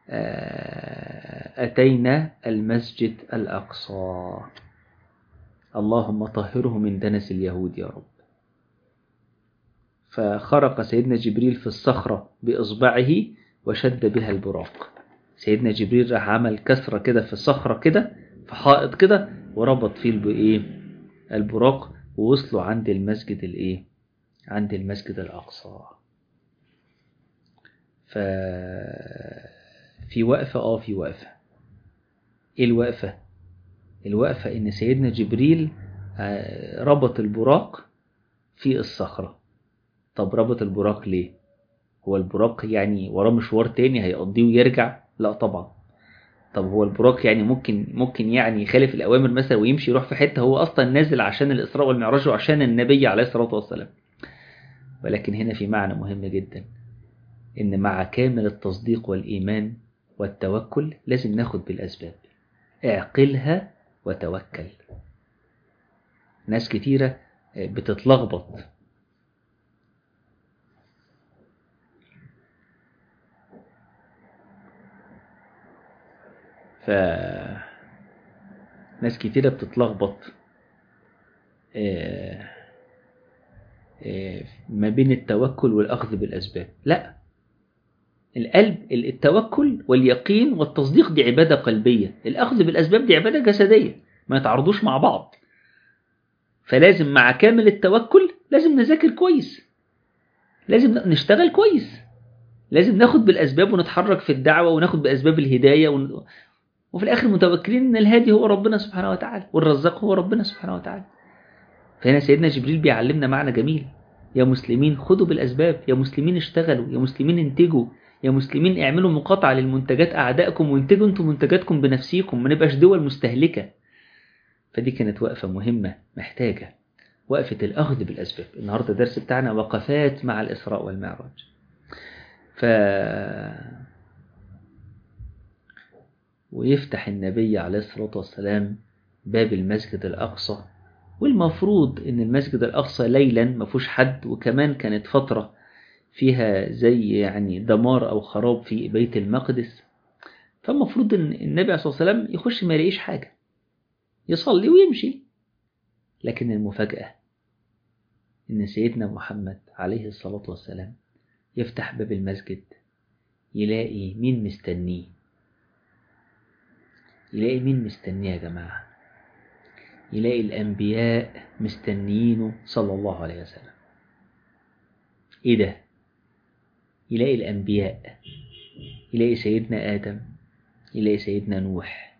أتينا المسجد الأقصى. اللهم طهره من دنس اليهود يا رب. فخرق سيدنا جبريل في الصخرة بإصبعه وشد بها البراق. سيدنا جبريل راح عمل كسرة كده في الصخرة كده، في حائط كده، وربط فيه البراق، ووصلوا عند المسجد عند المسجد الأقصى. في وقفة في وقفة. ايه الوقفة؟ الوقفة ان سيدنا جبريل ربط البراق في الصخرة. طب ربط البراق ليه؟ هو البراق يعني وراه مشوار تاني هيقضيه ويرجع؟ لا طبعا. طب هو البراق يعني ممكن يعني يخالف الأوامر مثلا ويمشي يروح في حتة؟ هو أصلا نازل عشان الإسراء والمعراج وعشان النبي عليه الصلاة والسلام. ولكن هنا في معنى مهم جدا، إن مع كامل التصديق والإيمان والتوكل لازم ناخد بالأسباب. اعقلها وتوكل. ناس كتيرة بتتلخبط. ناس كتيرة بتتلخبط ما بين التوكل والأخذ بالأسباب. لا، التوكل واليقين والتصديق دي عبادة قلبية، الأخذ بالأسباب دي عبادة جسدية، ما يتعرضوش مع بعض. فلازم مع كامل التوكل لازم نذاكر كويس، لازم نشتغل كويس، لازم ناخد بالأسباب ونتحرك في الدعوة وناخد بأسباب الهداية وفي الآخر متوكلين أن الهادي هو ربنا سبحانه وتعالى والرزاق هو ربنا سبحانه وتعالى. فهنا سيدنا جبريل بيعلمنا معنى جميل: يا مسلمين خدوا بالأسباب، يا مسلمين اشتغلوا، يا مسلمين انتجوا، يا مسلمين اعملوا مقاطعة للمنتجات أعدائكم وانتجوا انتم منتجاتكم بنفسيكم، ما نبقاش دول مستهلكة. فدي كانت وقفة مهمة محتاجة، وقفة الأخذ بالأسباب. النهاردة درس بتاعنا وقفات مع الإسراء والمعراج. ويفتح النبي عليه الصلاة والسلام باب المسجد الأقصى، والمفروض ان المسجد الأقصى ليلا ما فيهوش حد، وكمان كانت فترة فيها زي يعني دمار أو خراب في بيت المقدس. فالمفروض ان النبي عليه الصلاة والسلام يخش ما يلاقيش حاجة، يصلي ويمشي. لكن المفاجأة ان سيدنا محمد عليه الصلاة والسلام يفتح باب المسجد، يلاقي مين مستنيه. يلاقي مين مستنيه يا جماعة؟ يلاقي الأنبياء مستنيينه صلى الله عليه وسلم. إيه ده؟ يلاقي الأنبياء، يلاقي سيدنا آدم، يلاقي سيدنا نوح،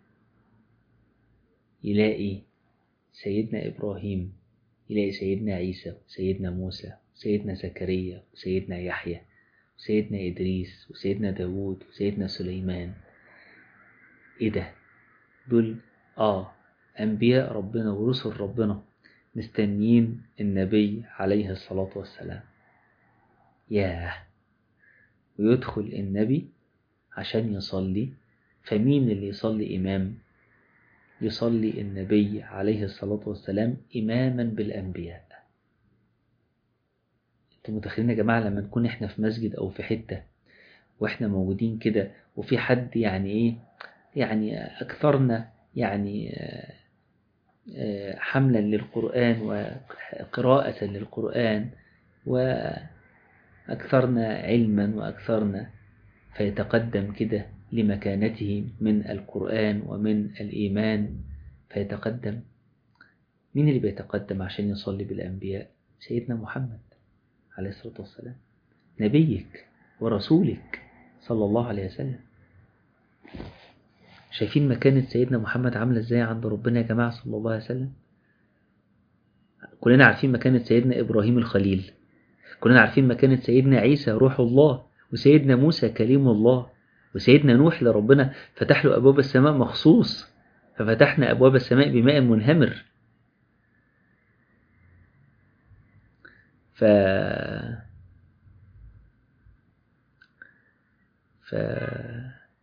يلاقي سيدنا إبراهيم، يلاقي سيدنا عيسى، سيدنا موسى، سيدنا زكريا، سيدنا يحيى، سيدنا إدريس، وسيدنا داود، وسيدنا سليمان. إيه ده؟ دول أنبياء ربنا ورسل ربنا مستنيين النبي عليه الصلاة والسلام. ياه. ويدخل النبي عشان يصلي. فمين اللي يصلي إمام؟ يصلي النبي عليه الصلاة والسلام إماما بالأنبياء. انتوا متخيلين يا جماعة لما نكون احنا في مسجد أو في حتة واحنا موجودين كده، وفي حد يعني أكثرنا حملا للقرآن وقراءة للقرآن، وأكثرنا علما وأكثرنا، فيتقدم كده لمكانته من القرآن ومن الإيمان فيتقدم. مين اللي بيتقدم عشان يصلي بالأنبياء؟ سيدنا محمد عليه الصلاة والسلام، نبيك ورسولك صلى الله عليه وسلم. شايفين مكانة سيدنا محمد عاملة ازاي عند ربنا يا جماعة صلى الله عليه وسلم؟ كلنا عارفين مكانة سيدنا إبراهيم الخليل، كلنا عارفين مكانة سيدنا عيسى روح الله، وسيدنا موسى كليم الله، وسيدنا نوح لربنا فتح له أبواب السماء مخصوص، ففتحنا أبواب السماء بماء منهمر.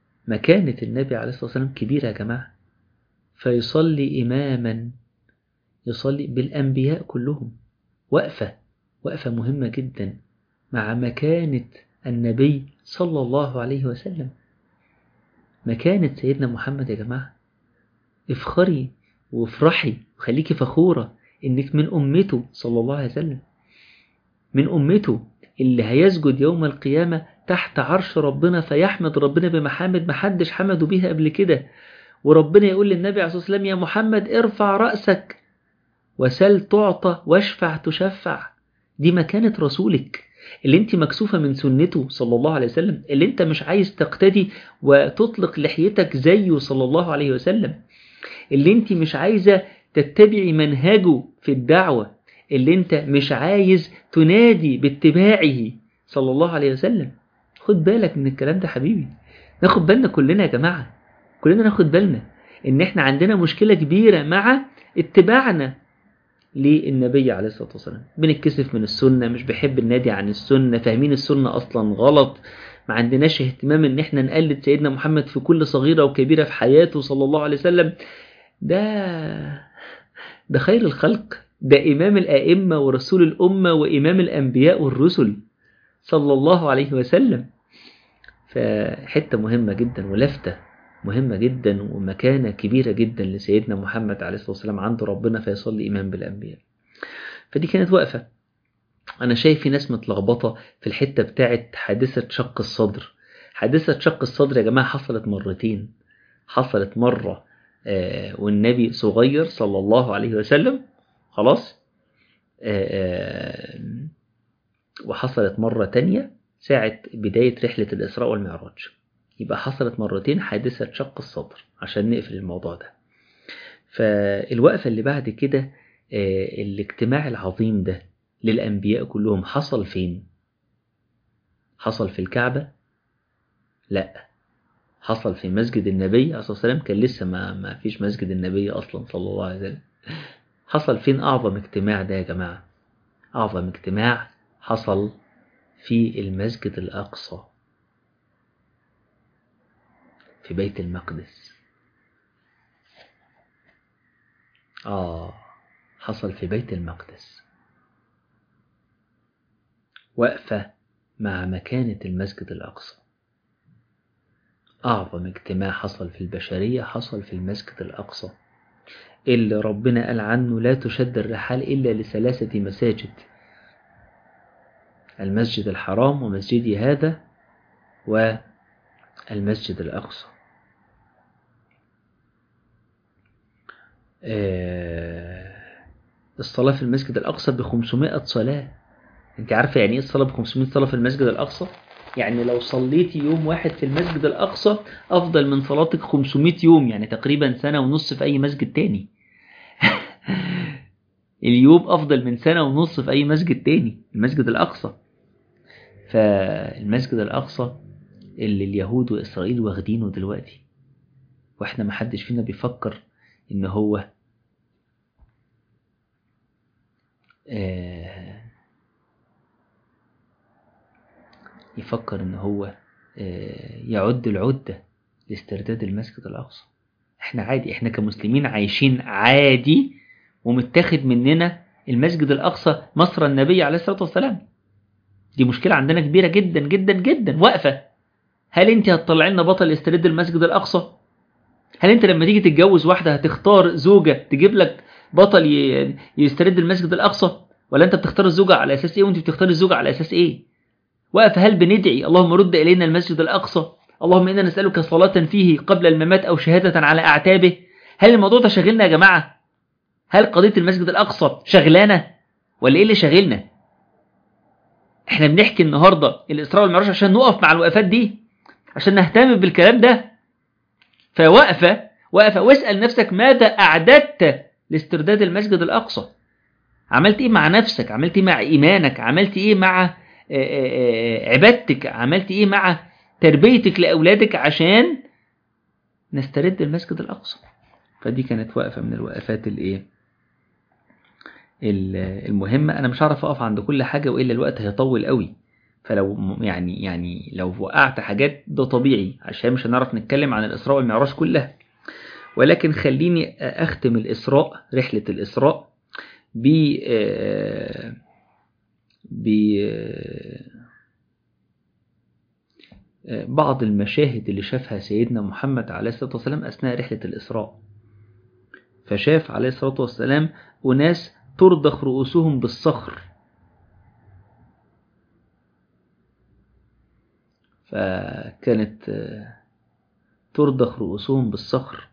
مكانة النبي عليه الصلاة والسلام كبيرة يا جماعة. فيصلي إماما يصلي بالأنبياء كلهم. وقفة مهمة جدا مع مكانة النبي صلى الله عليه وسلم. مكانة سيدنا محمد يا جماعة، افخري وافرحي وخليكي فخورة انك من أمته صلى الله عليه وسلم، من أمته اللي هيسجد يوم القيامة تحت عرش ربنا فيحمد ربنا بمحامد محدش حمده بيها قبل كده. وربنا يقول للنبي عليه الصلاة والسلام يا محمد ارفع رأسك وسل تعطى واشفع تشفع. دي مكانة رسولك اللي انت مكسوفة من سنته صلى الله عليه وسلم، اللي انت مش عايز تقتدي وتطلق لحيتك زيه صلى الله عليه وسلم، اللي انت مش عايزة تتبعي منهجه في الدعوة، اللي انت مش عايز تنادي باتباعه صلى الله عليه وسلم. خد بالك من الكلام ده حبيبي، ناخد بالنا كلنا يا جماعة، كلنا ناخد بالنا ان احنا عندنا مشكلة كبيرة مع اتباعنا للنبي عليه الصلاة والسلام. بنتكسف من السنة، مش بحب النادي عن السنة، فاهمين السنة أصلا غلط، ما عندناش اهتمام ان احنا نقلد سيدنا محمد في كل صغيرة وكبيرة في حياته صلى الله عليه وسلم. ده خير الخلق، ده إمام الآئمة ورسول الأمة وإمام الأنبياء والرسل صلى الله عليه وسلم. فحتة مهمة جدا ولفتة مهمة جدا ومكانة كبيرة جدا لسيدنا محمد عليه الصلاة والسلام عند ربنا فيصلي إمام بالأنبياء. فدي كانت وقفة. أنا شايف في ناس متلخبطة في الحتة بتاعت حادثة شق الصدر. حادثة شق الصدر يا جماعة حصلت مرتين. حصلت مرة والنبي صغير صلى الله عليه وسلم خلاص، وحصلت مرة تانية ساعة بداية رحلة الإسراء والمعراج. يبقى حصلت مرتين حادثة شق الصدر عشان نقفل الموضوع ده. فالوقفة اللي بعد كده الاجتماع العظيم ده للأنبياء كلهم حصل فين؟ حصل في الكعبة؟ لا، حصل في مسجد النبي عليه الصلاة والسلام. كان لسه ما فيش مسجد النبي أصلا صلى الله عليه وسلم. حصل فين أعظم اجتماع ده يا جماعة؟ أعظم اجتماع حصل في المسجد الأقصى في بيت المقدس. حصل في بيت المقدس. وقفة مع مكانة المسجد الأقصى. أعظم اجتماع حصل في البشرية حصل في المسجد الأقصى اللي ربنا قال عنه لا تشد الرحال إلا لثلاثة مساجد: المسجد الحرام ومسجدي هذا والمسجد الأقصى. الصلاة في المسجد الأقصى ب500 صلاة. انت عارفة يعني ايه الصلاة ب500 صلاة في المسجد الأقصى؟ يعني لو صليتي يوم واحد في المسجد الأقصى أفضل من صلاتك 500 يوم، يعني تقريبا سنة ونص في أي مسجد تاني. اليوم أفضل من سنة ونص في أي مسجد تاني، المسجد الأقصى. فالمسجد الأقصى اللي اليهود وإسرائيل واخدينه دلوقتي، وإحنا محدش فينا بيفكر إن هو يفكر إن هو يعد العدة لاسترداد المسجد الأقصى. إحنا عادي، إحنا كمسلمين عايشين عادي ومتاخد مننا المسجد الأقصى مصر النبي عليه الصلاة والسلام. دي مشكلة عندنا كبيرة جدا جدا جدا. وقفة، هل انت هتطلع لنا بطل يسترد المسجد الأقصى؟ هل انت لما تيجي تتجوز واحدة هتختار زوجة تجيب لك بطل يسترد المسجد الأقصى؟ ولا انت بتختار الزوجة على أساس ايه وانت بتختار الزوجة على أساس ايه؟ وقفة، هل بندعي اللهم رد إلينا المسجد الأقصى، اللهم إنا نسألك صلاة فيه قبل الممات أو شهادة على أعتابه؟ هل الموضوع ده شغلنا يا جماعة؟ هل قضية المسجد الأقصى شغلانة ولا إيه اللي شغلنا؟ إحنا بنحكي النهاردة الإسراء والمعراج عشان نقف مع الوقفات دي، عشان نهتم بالكلام ده. فوقفة واسأل نفسك ماذا أعددت لاسترداد المسجد الأقصى؟ عملت إيه مع نفسك؟ عملت إيه مع إيمانك؟ عملت إيه مع عبادتك؟ عملت إيه مع تربيتك لأولادك عشان نسترد المسجد الأقصى؟ فدي كانت وقفة من الوقفات المهمة. أنا مش هعرف أقف عند كل حاجة وإلا الوقت هيطول قوي، فلو يعني لو وقعت حاجات ده طبيعي عشان مش هنعرف نتكلم عن الإسراء والمعراج كلها. ولكن خليني أختم الإسراء، رحلة الإسراء بعض المشاهد اللي شافها سيدنا محمد عليه الصلاة والسلام أثناء رحلة الإسراء. فشاف عليه الصلاة والسلام أناس ترضخ رؤوسهم بالصخر، فكانت ترضخ رؤوسهم بالصخر،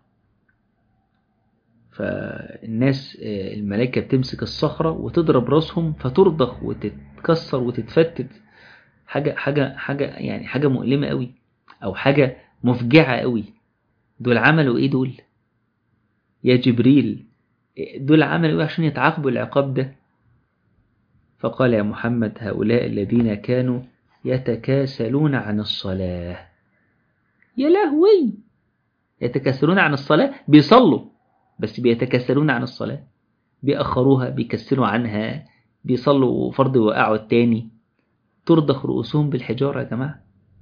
فالناس الملائكة بتمسك الصخرة وتضرب رأسهم فترضخ وتتكسر وتتفتت. حاجة يعني حاجة مؤلمة قوي، أو حاجة مفجعة قوي. دول عملوا إيه دول يا جبريل؟ دول عملوا إيه عشان يتعاقبوا العقاب ده؟ فقال يا محمد هؤلاء الذين كانوا يتكاسلون عن الصلاة. يا لهوي، يتكاسلون عن الصلاة، بيصلوا بس بيتكاسلون عن الصلاة، بيأخروها، بيكسلوا عنها، بيصلوا فرض وقعوا التاني، ترضخ رؤوسهم بالحجارة يا جماعة.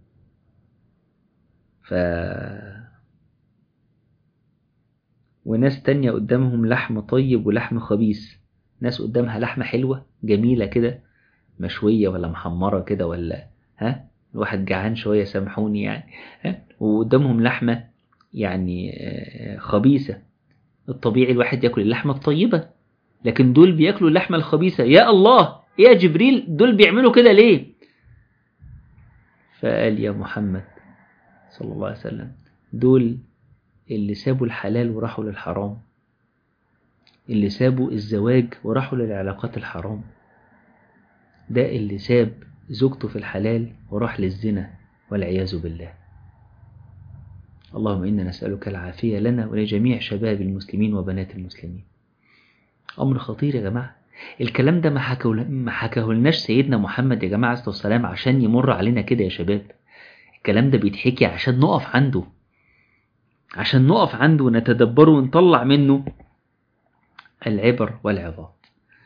وناس تانية قدامهم لحم طيب ولحم خبيث. ناس قدامها لحمة حلوة جميلة كده، مشوية ولا محمرة كده، ولا الواحد جعان شوية سامحوني يعني، وقدامهم لحمة يعني خبيثة. الطبيعي الواحد يأكل اللحمة الطيبة، لكن دول بيأكلوا اللحمة الخبيثة. يا الله، يا جبريل، دول بيعملوا كده ليه؟ فقال يا محمد صلى الله عليه وسلم دول اللي سابوا الحلال وراحوا للحرام، اللي سابوا الزواج وراحوا للعلاقات الحرام، ده اللي ساب زوجته في الحلال وراح للزنا والعياذ بالله. اللهم إنا نسألك العافية لنا ولجميع شباب المسلمين وبنات المسلمين. أمر خطير يا جماعة. الكلام ده ما حكاهولناش سيدنا محمد يا جماعة عليه الصلاة والسلام عشان يمر علينا كده يا شباب. الكلام ده بيتحكي عشان نقف عنده، عشان نقف عنده ونتدبره ونطلع منه العبر والعظات.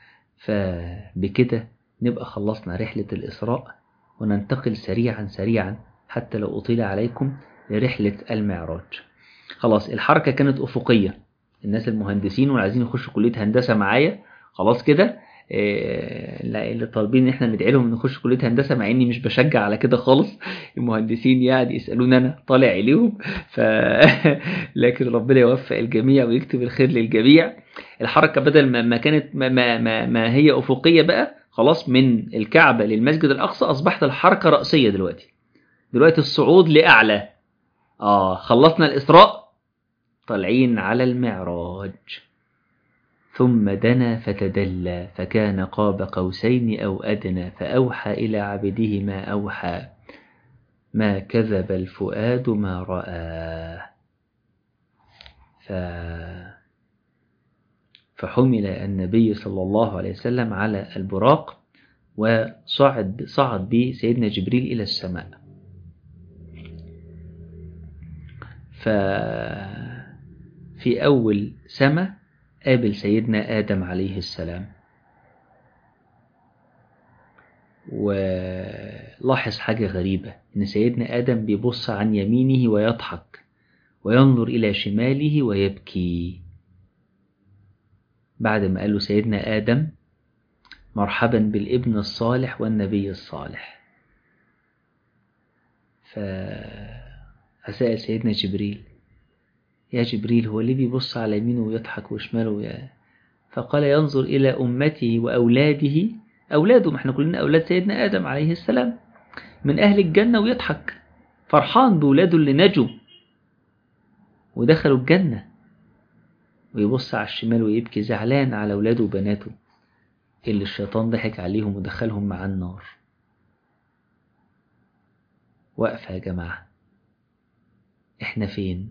فبكده نبقى خلصنا رحلة الإسراء، وننتقل سريعا حتى لو أطيل عليكم لرحلة المعراج. خلاص الحركة كانت أفقية. الناس المهندسين والعايزين يخشوا كلية هندسة معايا خلاص كده، اللي طالبين ان احنا ندعي لهم نخش كلية هندسة، مع اني مش بشجع على كده خالص. المهندسين يعني يسألون انا طالع اليهم لكن ربنا يوفق الجميع ويكتب الخير للجميع. الحركة بدل ما كانت ما هي أفقية بقى خلاص من الكعبة للمسجد الأقصى، أصبحت الحركة رأسية دلوقتي الصعود لأعلى. خلصنا الإسراء، طالعين على المعراج. ثم دنا فتدلى فكان قاب قوسين أو أدنى فأوحى إلى عبده ما أوحى ما كذب الفؤاد ما رأى. فحمل النبي صلى الله عليه وسلم على البراق وصعد به سيدنا جبريل إلى السماء. ففي أول سماء قابل سيدنا آدم عليه السلام، ولاحظ حاجة غريبة، إن سيدنا آدم بيبص عن يمينه ويضحك وينظر إلى شماله ويبكي. بعد ما قال له سيدنا آدم مرحبا بالابن الصالح والنبي الصالح، فسأل سيدنا جبريل يا جبريل هو اللي بيبص على يمينه ويضحك وشماله؟ فقال ينظر إلى أمته وأولاده، أولاده، ما احنا كلنا أولاد سيدنا آدم عليه السلام من أهل الجنة، ويضحك فرحان بولاده اللي نجوا ودخلوا الجنة، ويبص على الشمال ويبكي زعلان على أولاده وبناته اللي الشيطان ضحك عليهم ودخلهم مع النار. وقفة يا جماعة، احنا فين؟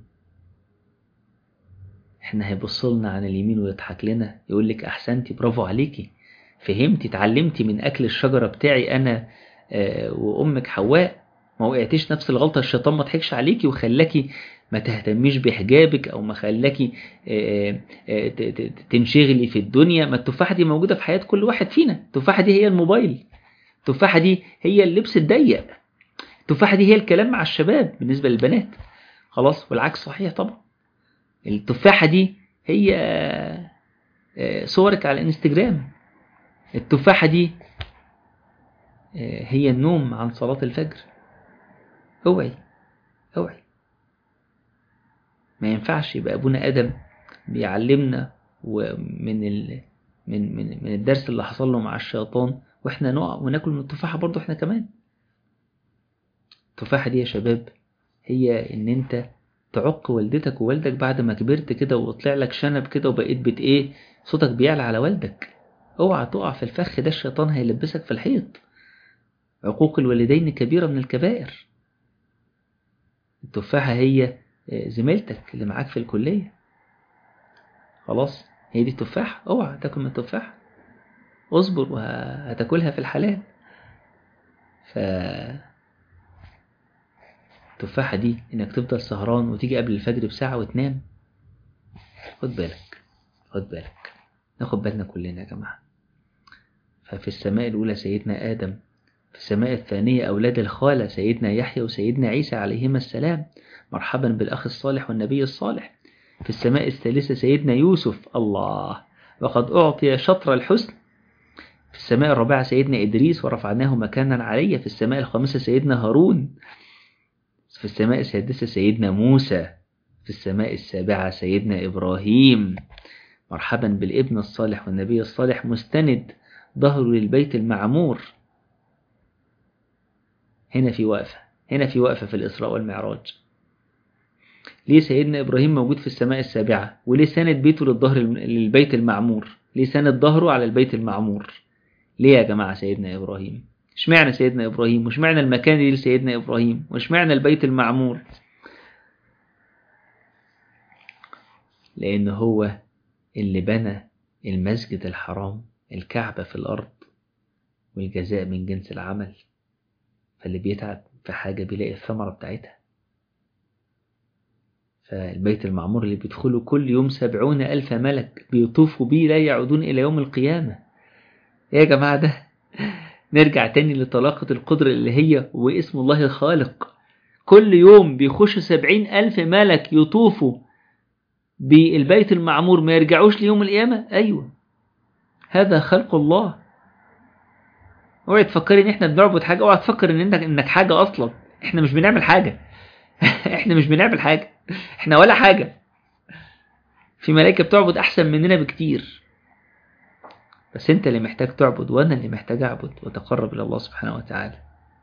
احنا هيبصلنا عن اليمين ويضحك لنا يقول لك أحسنتي برافو عليكي، فهمتي اتعلمتي من أكل الشجرة بتاعي أنا وأمك حواء، ما وقعتيش نفس الغلطة، الشيطان ما ضحكش عليكي وخلاكي ما تهتميش بحجابك أو ما خلاكي تنشغلي في الدنيا. ما التفاحة دي موجودة في حياة كل واحد فينا، التفاحة دي هي الموبايل، التفاحة دي هي اللبس الضيق، التفاحة دي هي الكلام مع الشباب بالنسبة للبنات. خلاص، والعكس صحيح طبعا. التفاحة دي هي صورك على الانستجرام. التفاحة دي هي النوم عن صلاة الفجر. اوعي ما ينفعش يبقى ابونا ادم بيعلمنا ومن من الدرس اللي حصل له مع الشيطان واحنا نقع وناكل من التفاحة برضو احنا كمان. التفاحة دي يا شباب هي ان انت تعق والدتك ووالدك بعد ما كبرت كده وطلع لك شنب كده وبقيت ايه صوتك بيعلى على والدك. اوعى تقع في الفخ ده، الشيطان هيلبسك في الحيط. عقوق الوالدين كبيرة من الكبائر. التفاحة هي زميلتك اللي معاك في الكلية، خلاص هي دي التفاحة. اوعى تاكل من التفاحة، اصبر وهتاكلها في الحلال. التفاحة دي انك تفضل سهران وتيجي قبل الفجر بساعة وتنام. خد بالك ناخد بالنا كلنا يا جماعة. ففي السماء الأولى سيدنا آدم، في السماء الثانية أولاد الخالة سيدنا يحيى وسيدنا عيسى عليهما السلام، مرحبا بالأخ الصالح والنبي الصالح. في السماء الثالثة سيدنا يوسف، الله، وقد أعطي شطر الحسن. في السماء الرابعة سيدنا إدريس ورفعناه مكانا عليا. في السماء الخامسة سيدنا هارون. في السماء السادسة سيدنا موسى. في السماء السابعة سيدنا إبراهيم، مرحبا بالابن الصالح والنبي الصالح مستند ظهره للبيت المعمور. هنا في وقفة في الإسراء والمعراج. ليه سيدنا إبراهيم موجود في السماء السابعة؟ وليه ساند بيته للبيت المعمور؟ ليه ساند ظهره على البيت المعمور؟ ليه يا جماعة سيدنا إبراهيم؟ اشمعنى سيدنا إبراهيم؟ واشمعنى المكان اللي لسيدنا إبراهيم؟ واشمعنى البيت المعمور؟ لأنه هو اللي بنى المسجد الحرام، الكعبة في الأرض، والجزاء من جنس العمل. فاللي بيتعب في حاجة بيلاقي الثمرة بتاعتها. فالبيت المعمور اللي بيدخله كل يوم 70,000 ملك بيطوفوا بيه لا يعودون إلى يوم القيامة. يا جماعة ده نرجع تاني لطلاقة القدرة اللي هي واسم الله الخالق. كل يوم بيخش 70,000 ملك يطوفوا بالبيت المعمور ما يرجعوش ليوم القيامة. أيوة، هذا خلق الله. اوعي تفكري ان احنا بنعبد حاجة، اوعي تفكر انك حاجة اصلا. احنا مش بنعمل حاجة. احنا ولا حاجة. في ملائكة بتعبد احسن مننا بكتير، بس انت اللي محتاج تعبد وانا اللي محتاج اعبد واتقرب الى الله سبحانه وتعالى.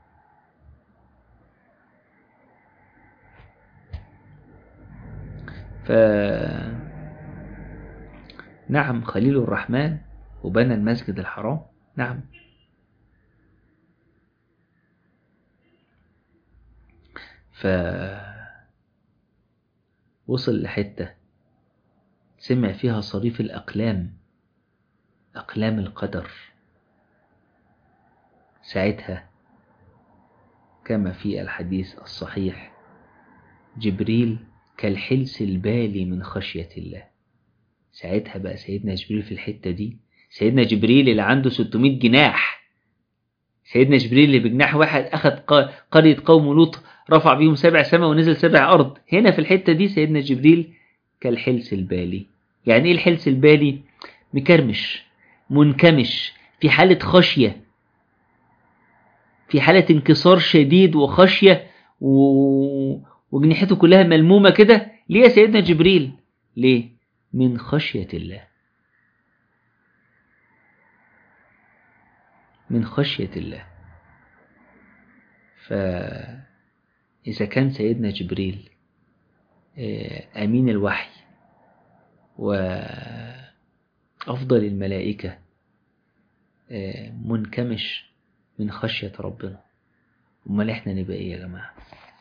نعم، خليل الرحمن وبنى المسجد الحرام. نعم، وصل لحتة سمع فيها صريف الأقلام، أقلام القدر. ساعتها كما في الحديث الصحيح جبريل كالحلس البالي من خشية الله. ساعتها بقى سيدنا جبريل في الحتة دي، سيدنا جبريل اللي عنده 600 جناح، سيدنا جبريل اللي بجناح واحد أخذ قرية قوم لوط رفع بيهم 7 سماء ونزل 7 أرض. هنا في الحتة دي سيدنا جبريل كالحلس البالي. يعني إيه الحلس البالي؟ مكرمش، منكمش، في حالة خشية، في حالة انكسار شديد وخشية وجنحته كلها ملمومة كده. ليه يا سيدنا جبريل؟ ليه؟ من خشية الله، من خشية الله. فإذا كان سيدنا جبريل أمين الوحي وأفضل الملائكة منكمش من خشية ربنا، امال احنا نبقى ايه يا جماعة؟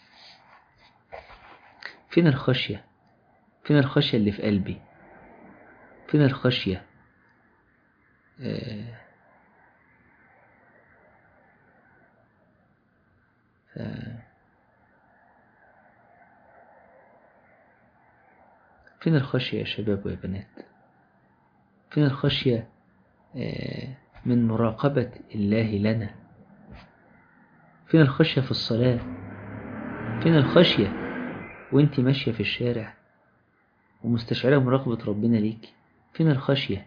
فين الخشية؟ فين الخشية اللي في قلبي؟ فين الخشية؟ فين الخشية يا شباب ويا بنات؟ فين الخشية من مراقبة الله لنا؟ فين الخشية في الصلاة؟ فين الخشية وانت ماشية في الشارع ومستشعرة مراقبة ربنا ليك. فين الخشية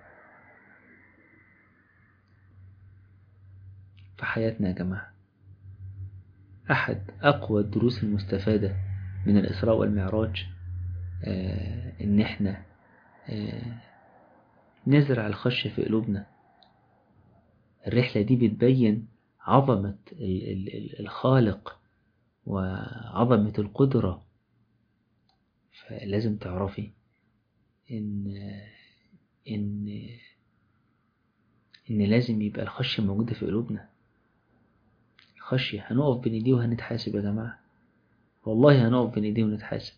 في حياتنا يا جماعة؟ أحد أقوى الدروس المستفادة من الإسراء والمعراج إن إحنا نزرع الخشية في قلوبنا. الرحلة دي بتبين عظمة الخالق وعظمة القدرة. فلازم تعرفي إن لازم يبقى الخشية موجودة في قلوبنا. الخشية هنقف بين ايديه وهنتحاسب يا جماعة، والله هنقف بين ايديه ونتحاسب.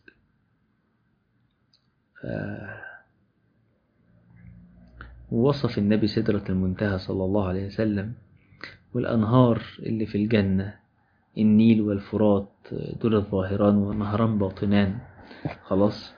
ووصف النبي سدرة المنتهى صلى الله عليه وسلم والأنهار اللي في الجنة، النيل والفرات دول الظاهران ونهران باطنان. خلاص.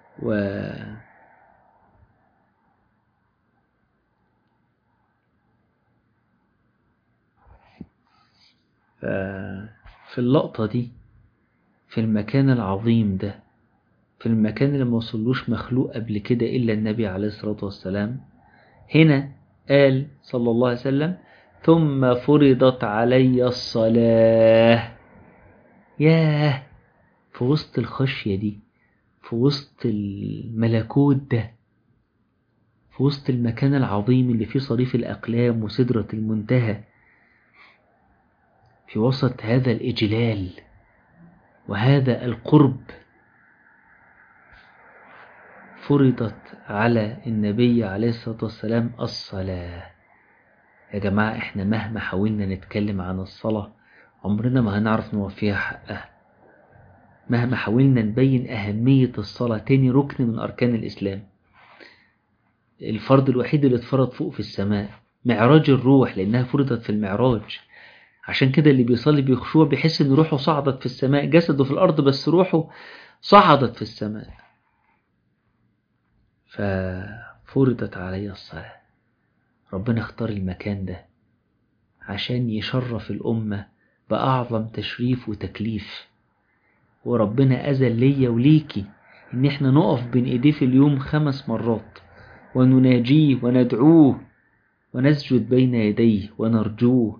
في اللقطة دي، في المكان العظيم ده، في المكان اللي ما وصلوش مخلوق قبل كده إلا النبي عليه الصلاة والسلام، هنا قال صلى الله عليه وسلم: ثم فرضت علي الصلاة. ياه، في وسط الخشية دي، في وسط الملكوت ده، في وسط المكان العظيم اللي فيه صريف الأقلام وسدرة المنتهى، في وسط هذا الإجلال وهذا القرب، فرضت على النبي عليه الصلاة والسلام الصلاة. يا جماعة احنا مهما حاولنا نتكلم عن الصلاة عمرنا ما هنعرف نوفيها حقها. مهما حاولنا نبين أهمية الصلاة، تاني ركن من أركان الإسلام، الفرض الوحيد اللي اتفرض فوق في السماء، معراج الروح، لأنها فرضت في المعراج. عشان كده اللي بيصلي بخشوع بيحس ان روحه صعدت في السماء، جسده في الأرض بس روحه صعدت في السماء. ففرضت علي الصلاة. ربنا اختار المكان ده عشان يشرف الأمة بأعظم تشريف وتكليف. وربنا أذن ليا وليكي إن احنا نقف بين إيديه في اليوم 5 مرات ونناجيه وندعوه ونسجد بين يديه ونرجوه.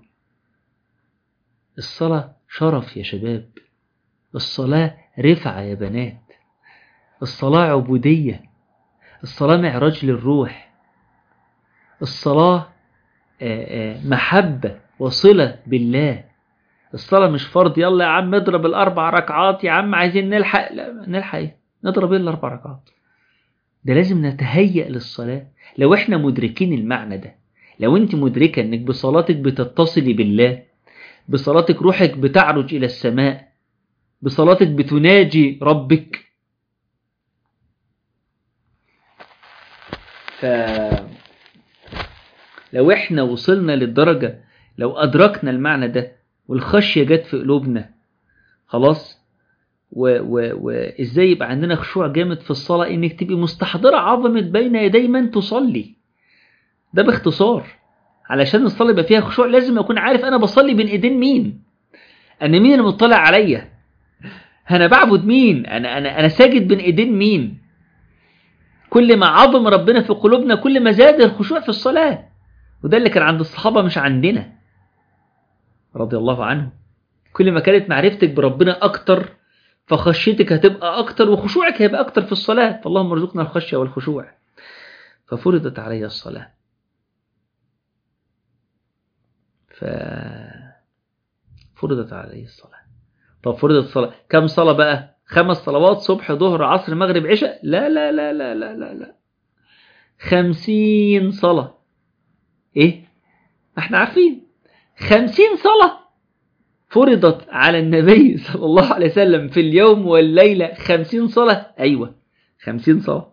الصلاة شرف يا شباب، الصلاة رفعة يا بنات، الصلاة عبودية، الصلاة معراج للروح، الصلاة محبة وصلة بالله. الصلاة مش فرض، يلا يا عم اضرب 4 ركعات، يا عم عايزين نلحق. لا، نلحق ايه؟ نضرب ايه 4 ركعات؟ ده لازم نتهيأ للصلاة. لو احنا مدركين المعنى ده، لو انت مدركة انك بصلاتك بتتصلي بالله، بصلاتك روحك بتعرج الى السماء، بصلاتك بتناجي ربك، لو احنا وصلنا للدرجة، لو أدركنا المعنى ده والخشية جت في قلوبنا، خلاص. وإزاي يبقى عندنا خشوع جامد في الصلاة؟ إنك تبقي مستحضرة عظمة بين يدي من تصلي. ده باختصار. علشان الصلاة يبقى فيها خشوع لازم أكون عارف أنا بصلي بين إيدين مين، أنا مين اللي مطلع عليا، أنا بعبد مين، أنا ساجد بين إيدين مين. كل ما عظم ربنا في قلوبنا كل ما زاد الخشوع في الصلاة. وده اللي كان عند الصحابة مش عندنا رضي الله عنهم. كل ما كانت معرفتك بربنا أكتر فخشيتك هتبقى أكتر وخشوعك هيبقى أكتر في الصلاة. فاللهم ارزقنا الخشية والخشوع. ففرضت علي الصلاة. فرضت علي الصلاة. طب فرضت الصلاة كم صلاة بقى؟ 5 صلوات، صبح ظهر عصر مغرب عشاء؟ لا لا لا لا لا لا لا 50 صلاة. ايه؟ احنا عارفين 50 صلاة فرضت على النبي صلى الله عليه وسلم في اليوم والليلة. 50 صلاة، أيوة 50 صلاة.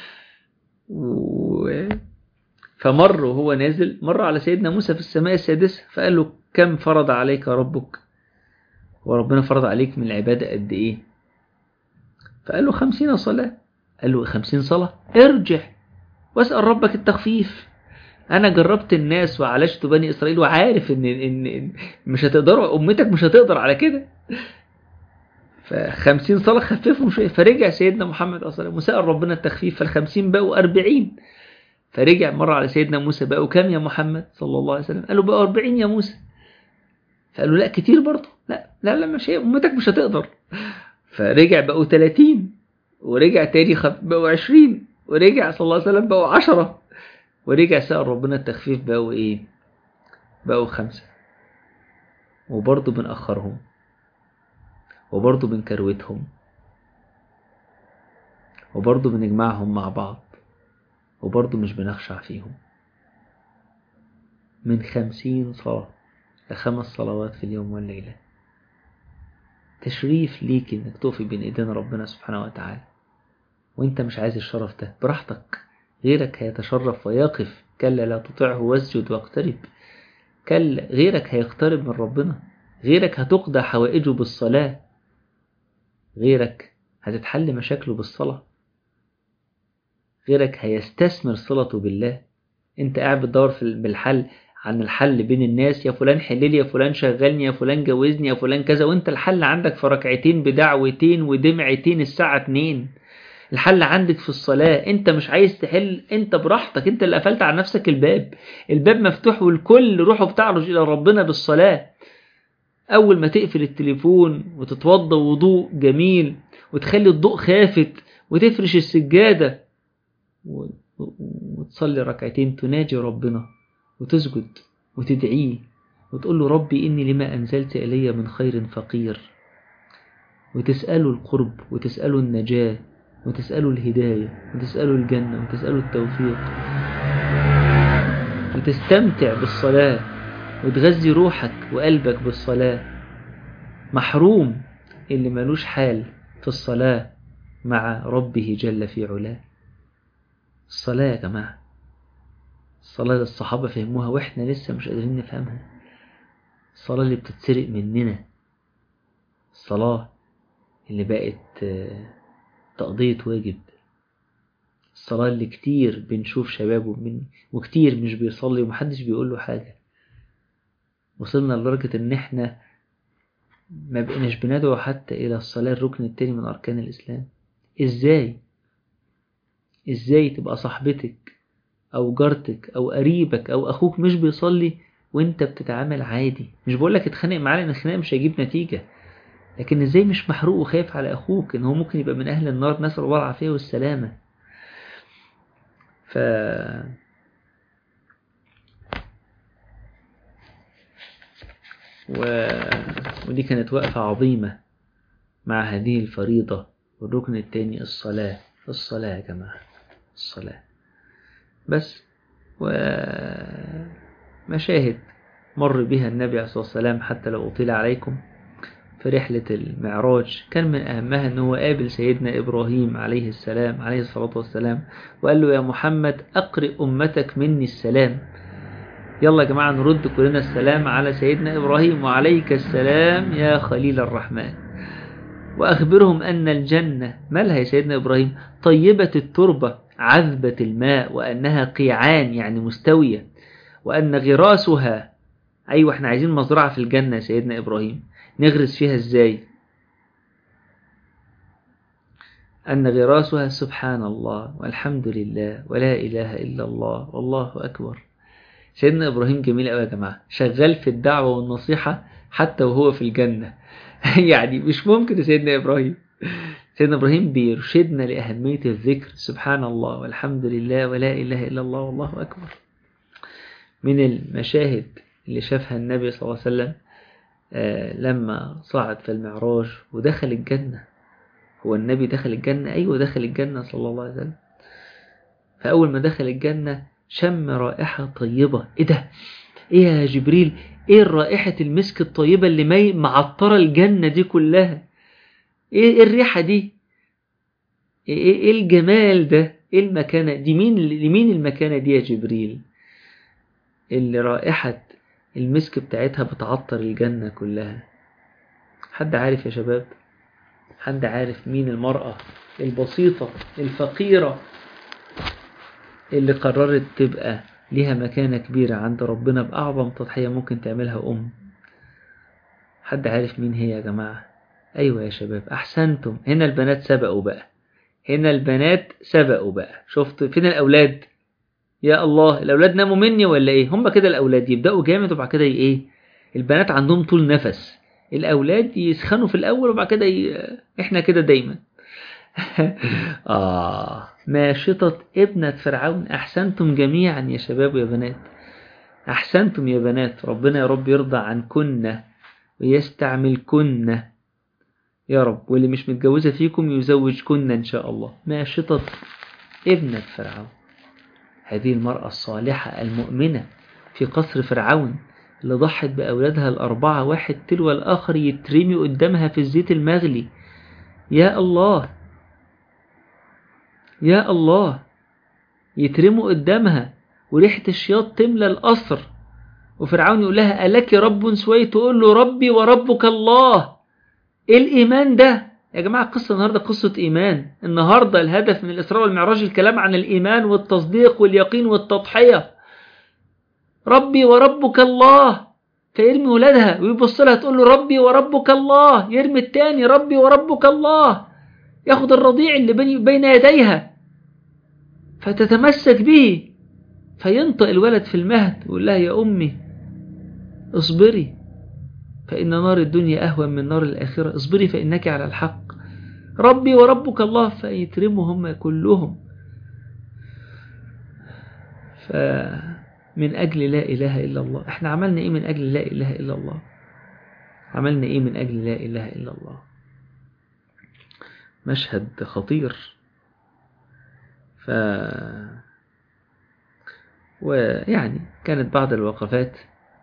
فمر وهو نازل، مر على سيدنا موسى في السماء السادسة فقال له: كم فرض عليك ربك؟ وربنا فرض عليك من العبادة قد إيه؟ فقال له 50 صلاة. قال له 50 صلاة؟ ارجع واسأل ربك التخفيف. أنا جربت الناس وعالجت بني إسرائيل وعارف إن مش هتقدروا، أمتك مش هتقدر على كده. ف50 صلاة خففهم شوية. فرجع سيدنا محمد صلى الله عليه وسلم وسأل ربنا التخفيف، فال50 بقوا 40. فرجع مرة على سيدنا موسى، بقوا كام يا محمد صلى الله عليه وسلم؟ قالوا بقوا 40 يا موسى. فقالوا لا كتير برضه، لا مش هي أمتك مش هتقدر. فرجع بقوا 30، ورجع تاني بقوا 20، ورجع صلى الله عليه وسلم بقوا 10، ورجع سأل ربنا التخفيف بقوا ايه؟ بقوا 5. وبرضه بنأخرهم، وبرضه بنكروتهم، وبرضه بنجمعهم مع بعض، وبرضه مش بنخشع فيهم. من 50 صلاة ل5 صلوات في اليوم والليلة. تشريف ليك انك تقفي بين ايدين ربنا سبحانه وتعالى، وانت مش عايز الشرف ده، براحتك. غيرك هيتشرف ويقف، كلا لا تطعه واسجد واقترب. كلا، غيرك هيقترب من ربنا، غيرك هتقضى حوائجه بالصلاة، غيرك هتتحل مشاكله بالصلاة، غيرك هيستثمر صلته بالله. انت قاعد بتدور بالحل عن الحل بين الناس، يا فلان حللي، يا فلان شغلني، يا فلان جوزني، يا فلان كذا، وانت الحل عندك في ركعتين بدعوتين ودمعتين الساعة 2. الحل عندك في الصلاة. انت مش عايز تحل، انت براحتك، انت اللي قفلت على نفسك الباب مفتوح، والكل روحه بتعرج الى ربنا بالصلاة. اول ما تقفل التليفون وتتوضى وضوء جميل، وتخلي الضوء خافت، وتفرش السجادة وتصلي ركعتين، تناجي ربنا وتسجد وتدعيه وتقول له ربي إني لما أنزلت إلي من خير فقير، وتسأله القرب، وتسأله النجاة، وتسأله الهداية، وتسأله الجنة، وتسأله التوفيق، وتستمتع بالصلاة وتغذي روحك وقلبك بالصلاة. محروم اللي ملوش حال في الصلاة مع ربه جل في علاه. الصلاة يا جماعة، الصلاة الصحابة فهموها وإحنا لسه مش قادرين نفهمها. الصلاة اللي بتتسرق مننا، الصلاة اللي بقت تقضية واجب، الصلاة اللي كتير بنشوف شبابه مني وكتير مش بيصلي ومحدش بيقول له حاجة. وصلنا لدرجة إن إحنا ما بقيناش بندعو حتى إلى الصلاة الركن التاني من أركان الإسلام. إزاي تبقى صاحبتك أو جارتك أو قريبك أو أخوك مش بيصلي وإنت بتتعامل عادي؟ مش بقولك اتخانق معاه لأن الخناق مش هيجيب نتيجة، لكن إزاي مش محروق وخايف على أخوك إن هو ممكن يبقى من أهل النار، نسأل الله العافية والسلامة. ودي كانت وقفة عظيمة مع هذه الفريضة. والركن الثاني الصلاة يا جماعة، الصلاة بس. ومشاهد مر بها النبي عليه الصلاة والسلام حتى لو أطيل عليكم. في رحلة المعراج كان من أهمها أنه قابل سيدنا إبراهيم عليه السلام عليه الصلاة والسلام، وقال له يا محمد أقرئ أمتك مني السلام. يلا يا جماعة نرد كلنا السلام على سيدنا إبراهيم، وعليك السلام يا خليل الرحمن. وأخبرهم أن الجنة مالها يا سيدنا إبراهيم؟ طيبة التربة عذبة الماء، وأنها قيعان يعني مستوية، وأن غراسها، أيوة احنا عايزين مزرعة في الجنة يا سيدنا إبراهيم، نغرس فيها ازاي؟ أن غراسها سبحان الله والحمد لله ولا إله إلا الله والله أكبر. سيدنا إبراهيم جميل أوي يا جماعة، شغال في الدعوة والنصيحة حتى وهو في الجنة. يعني مش ممكن سيدنا إبراهيم بيرشدنا لأهمية الذكر، سبحان الله والحمد لله ولا إله إلا الله والله أكبر. من المشاهد اللي شافها النبي صلى الله عليه وسلم لما صعد في المعراج ودخل الجنة. هو النبي دخل الجنة؟ أيوة دخل الجنة صلى الله عليه وسلم. فأول ما دخل الجنة شم رائحة طيبة. إيه ده؟ إيه يا جبريل؟ إيه الرائحة المسك الطيبة اللي معطرة الجنة دي كلها؟ إيه الريحة دي؟ إيه الجمال ده؟ إيه المكانة دي؟ لمين المكانة دي يا جبريل؟ اللي رائحة المسك بتاعتها بتعطر الجنة كلها. حد عارف يا شباب؟ حد عارف مين المرأة البسيطة الفقيرة اللي قررت تبقى لها مكانة كبيرة عند ربنا بأعظم تضحية ممكن تعملها أم؟ حد عارف مين هي يا جماعة؟ أيوة يا شباب أحسنتم. هنا البنات سبقوا بقى، هنا البنات سبقوا بقى. شفت فين الأولاد؟ يا الله، الأولاد ناموا مني ولا إيه؟ هم كده الأولاد يبدأوا جامد وبعد كده إيه؟ البنات عندهم طول نفس، الأولاد يسخنوا في الأول وبعد كده إحنا كده دايما. ماشطة ابنة فرعون. أحسنتم جميعا يا شباب ويا بنات، أحسنتم يا بنات. ربنا يا رب يرضى عنكن ويستعملكن يا رب، واللي مش متجوزة فيكم يزوجكن إن شاء الله. ماشطة ابنة فرعون، هذه المرأة الصالحة المؤمنة في قصر فرعون اللي ضحت بأولادها الأربعة واحد تلو الآخر يترمي قدامها في الزيت المغلي. يا الله يا الله، يترموا قدامها وريحة الشياط تملى القصر، وفرعون يقول لها ألك رب سوي؟ تقول له ربي وربك الله. إيه الإيمان ده يا جماعة؟ القصة النهاردة قصة إيمان. النهاردة الهدف من الإسراء والمعراج الكلام عن الإيمان والتصديق واليقين والتضحية. ربي وربك الله، فيرمي ولادها ويبص لها تقول له ربي وربك الله، يرمي التاني ربي وربك الله، ياخد الرضيع اللي بين يديها فتتمسك به، فينطق الولد في المهد ويقول لها يا أمي اصبري فإن نار الدنيا أهون من نار الآخرة، اصبري فإنك على الحق، ربي وربك الله. فيترموا هم كلهم. فمن أجل لا إله إلا الله، احنا عملنا إيه من أجل لا إله إلا الله؟ عملنا إيه من أجل لا إله إلا الله؟ مشهد خطير. ويعني كانت بعض الوقفات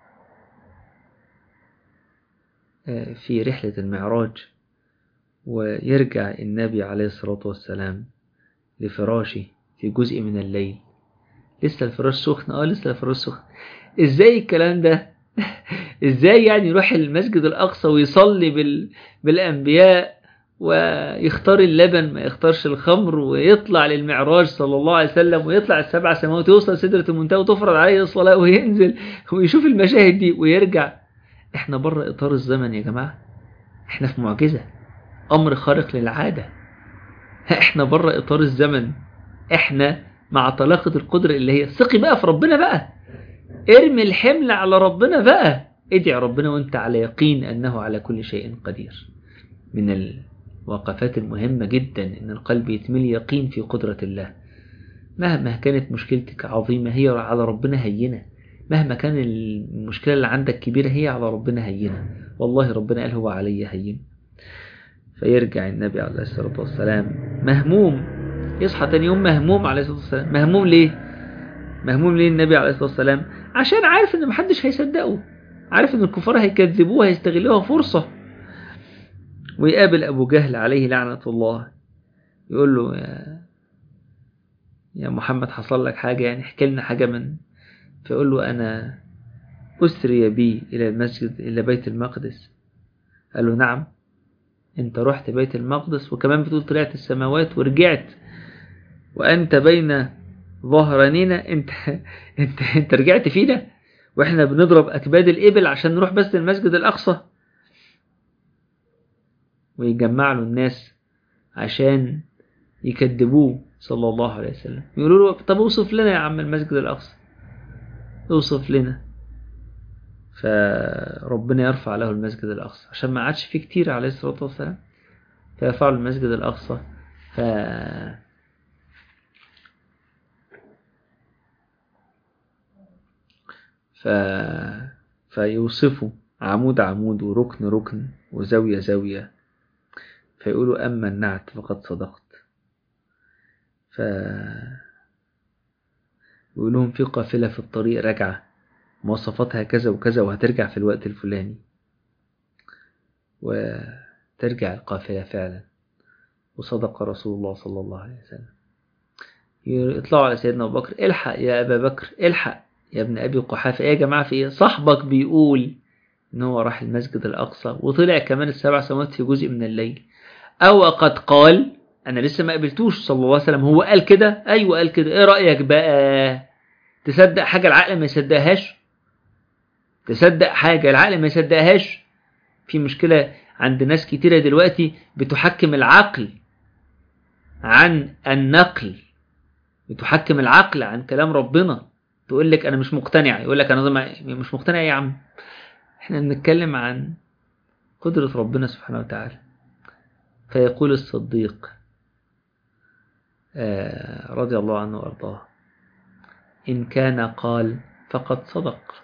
في رحلة المعراج، ويرجع النبي عليه الصلاة والسلام لفراشه في جزء من الليل. لسه الفراش سخن، لسه الفراش سخن. ازاي الكلام ده؟ ازاي يعني يروح المسجد الأقصى ويصلي بالأنبياء ويختار اللبن ما يختارش الخمر، ويطلع للمعراج صلى الله عليه وسلم، ويطلع السبع سماوات ويوصل سدرة المنتهى وتفرض عليه الصلاة وينزل ويشوف المشاهد دي ويرجع؟ احنا بره إطار الزمن يا جماعة، احنا في معجزة، أمر خارق للعادة. احنا بره إطار الزمن، احنا مع طلاقة القدرة اللي هي ثقي بقى في ربنا بقى، ارمي الحمل على ربنا بقى، ادعي ربنا وانت على يقين أنه على كل شيء قدير. من الوقفات المهمة جدا ان القلب يتملي يقين في قدرة الله. مهما كانت مشكلتك عظيمة هي على ربنا هينة، مهما كان المشكلة اللي عندك كبيرة هي على ربنا هينة، والله ربنا قال هو علي هين. فيرجع النبي عليه الصلاة والسلام مهموم، يصحى تاني يوم مهموم عليه الصلاة والسلام. مهموم ليه؟ مهموم ليه النبي عليه الصلاة والسلام؟ عشان عارف ان محدش هيصدقه، عارف ان الكفار هيكذبوه هيستغلوها فرصة. ويقابل أبو جهل عليه لعنة الله، يقول له يا محمد حصل لك حاجة؟ يعني احكي لنا حاجة من. فيقول له أنا أسري بي إلى المسجد إلى بيت المقدس. قال له نعم، أنت رحت بيت المقدس وكمان بتقول طلعت السماوات ورجعت وأنت بين ظهرانينا، أنت رجعت فينا وإحنا بنضرب أكباد الإبل عشان نروح بس المسجد الأقصى. ويجمع له الناس عشان يكذبوه صلى الله عليه وسلم، يقولوا له طب اوصف لنا يا عم المسجد الأقصى، اوصف لنا. فربنا يرفع له المسجد الأقصى عشان ما عادش فيه كتير عليه الصلاة والسلام، فيرفع له المسجد الأقصى. فيوصفوا عمود عمود وركن ركن وزاوية زاوية، فيقولوا أما النعت فقد صدقت. يقولون في قافلة في الطريق راجعة مواصفاتها كذا وكذا وهترجع في الوقت الفلاني، وترجع القافلة فعلا وصدق رسول الله صلى الله عليه وسلم. يطلعوا على سيدنا أبو بكر، الحق يا أبا بكر، الحق يا ابن أبي قحافة، يا جماعة في إيه؟ صاحبك بيقول إن هو راح المسجد الأقصى وطلع كمان السبع سماوات في جزء من الليل، أو قد قال، أنا لسه ما قبلتوش صلى الله عليه وسلم، هو قال كده؟ أيوة قال كده. إيه رأيك بقى؟ تصدق حاجة العقل ما يصدقهاش؟ تصدق حاجة العقل ما يصدقهاش؟ في مشكلة عند ناس كتيرة دلوقتي بتحكم العقل عن النقل، بتحكم العقل عن كلام ربنا. تقول لك أنا مش مقتنع، يقول لك أنا مش مقتنع يا عم، احنا بنتكلم عن قدرة ربنا سبحانه وتعالى. فيقول الصديق رضي الله عنه وأرضاه: إن كان قال فقد صدق.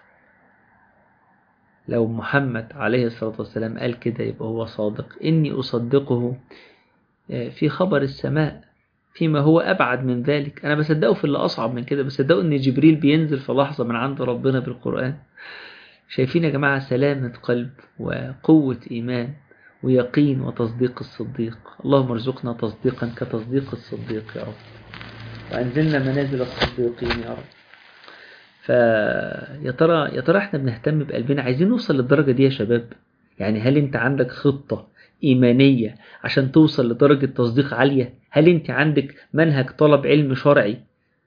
لو محمد عليه الصلاة والسلام قال كده يبقى هو صادق. إني أصدقه في خبر السماء، فيما هو أبعد من ذلك. أنا بصدقه في اللي أصعب من كده، بصدقه إن جبريل بينزل في لحظة من عند ربنا بالقرآن. شايفين يا جماعة سلامة قلب وقوة إيمان ويقين وتصديق الصديق. اللهم ارزقنا تصديقا كتصديق الصديق يا رب، وأنزلنا منازل الصديقين يا رب. فيا ترى احنا بنهتم بقلبنا؟ عايزين نوصل للدرجة دي يا شباب. يعني هل انت عندك خطة إيمانية عشان توصل لدرجة تصديق عالية؟ هل انت عندك منهج طلب علم شرعي؟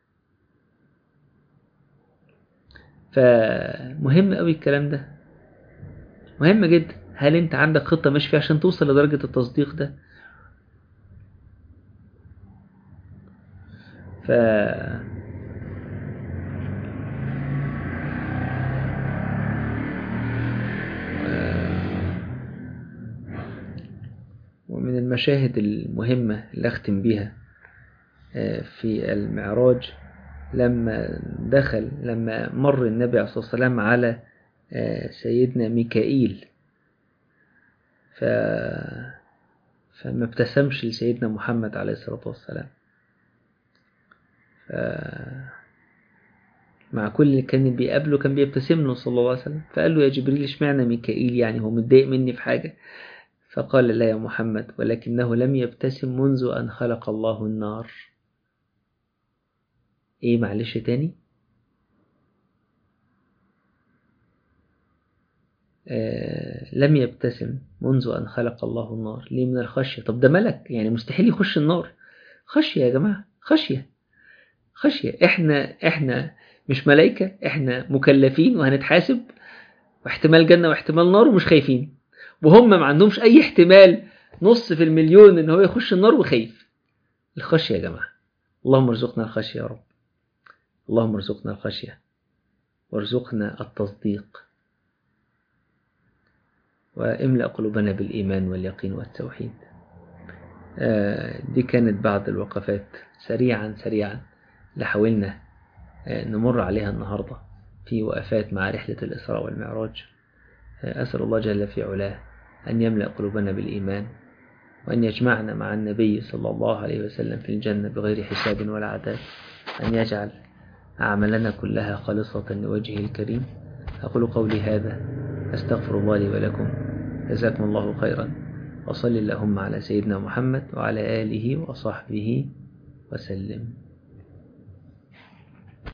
فمهم قوي الكلام ده، مهم جدا. هل انت عندك خطة ماشي فيها عشان توصل لدرجة التصديق ده؟ ومن المشاهد المهمة اللي أختم بيها في المعراج، لما مر النبي عليه الصلاة والسلام على سيدنا ميكائيل، فما ابتسمش لسيدنا محمد عليه الصلاة والسلام. مع كل اللي كان بيقابله كان بيبتسم له صلى الله عليه وسلم. فقال له: يا جبريل، اشمعنى ميكائيل؟ يعني هو متضايق مني في حاجة؟ فقال: لا يا محمد، ولكنه لم يبتسم منذ أن خلق الله النار. ايه معلش تاني؟ لم يبتسم منذ أن خلق الله النار. ليه؟ من الخشية. طب ده ملك، يعني مستحيل يخش النار. خشية يا جماعة، خشية. احنا مش ملائكة، احنا مكلفين وهنتحاسب، واحتمال جنة واحتمال نار، ومش خايفين. وهم ما عندهمش اي احتمال نص في المليون ان هو يخش النار وخايف. الخشية يا جماعة. اللهم ارزقنا الخشية يا رب. اللهم ارزقنا الخشية وارزقنا التصديق، واملأ قلوبنا بالإيمان واليقين والتوحيد. دي كانت بعض الوقفات سريعا لحاولنا نمر عليها النهاردة في وقفات مع رحلة الإسراء والمعراج. أسأل الله جل في علاه أن يملأ قلوبنا بالإيمان، وأن يجمعنا مع النبي صلى الله عليه وسلم في الجنة بغير حساب ولا عذاب، أن يجعل أعمالنا كلها خالصة لوجهه الكريم. أقول قولي هذا، أستغفر الله لي ولكم، جزاكم الله خيرا، وصل اللهم على سيدنا محمد وعلى آله وصحبه وسلم.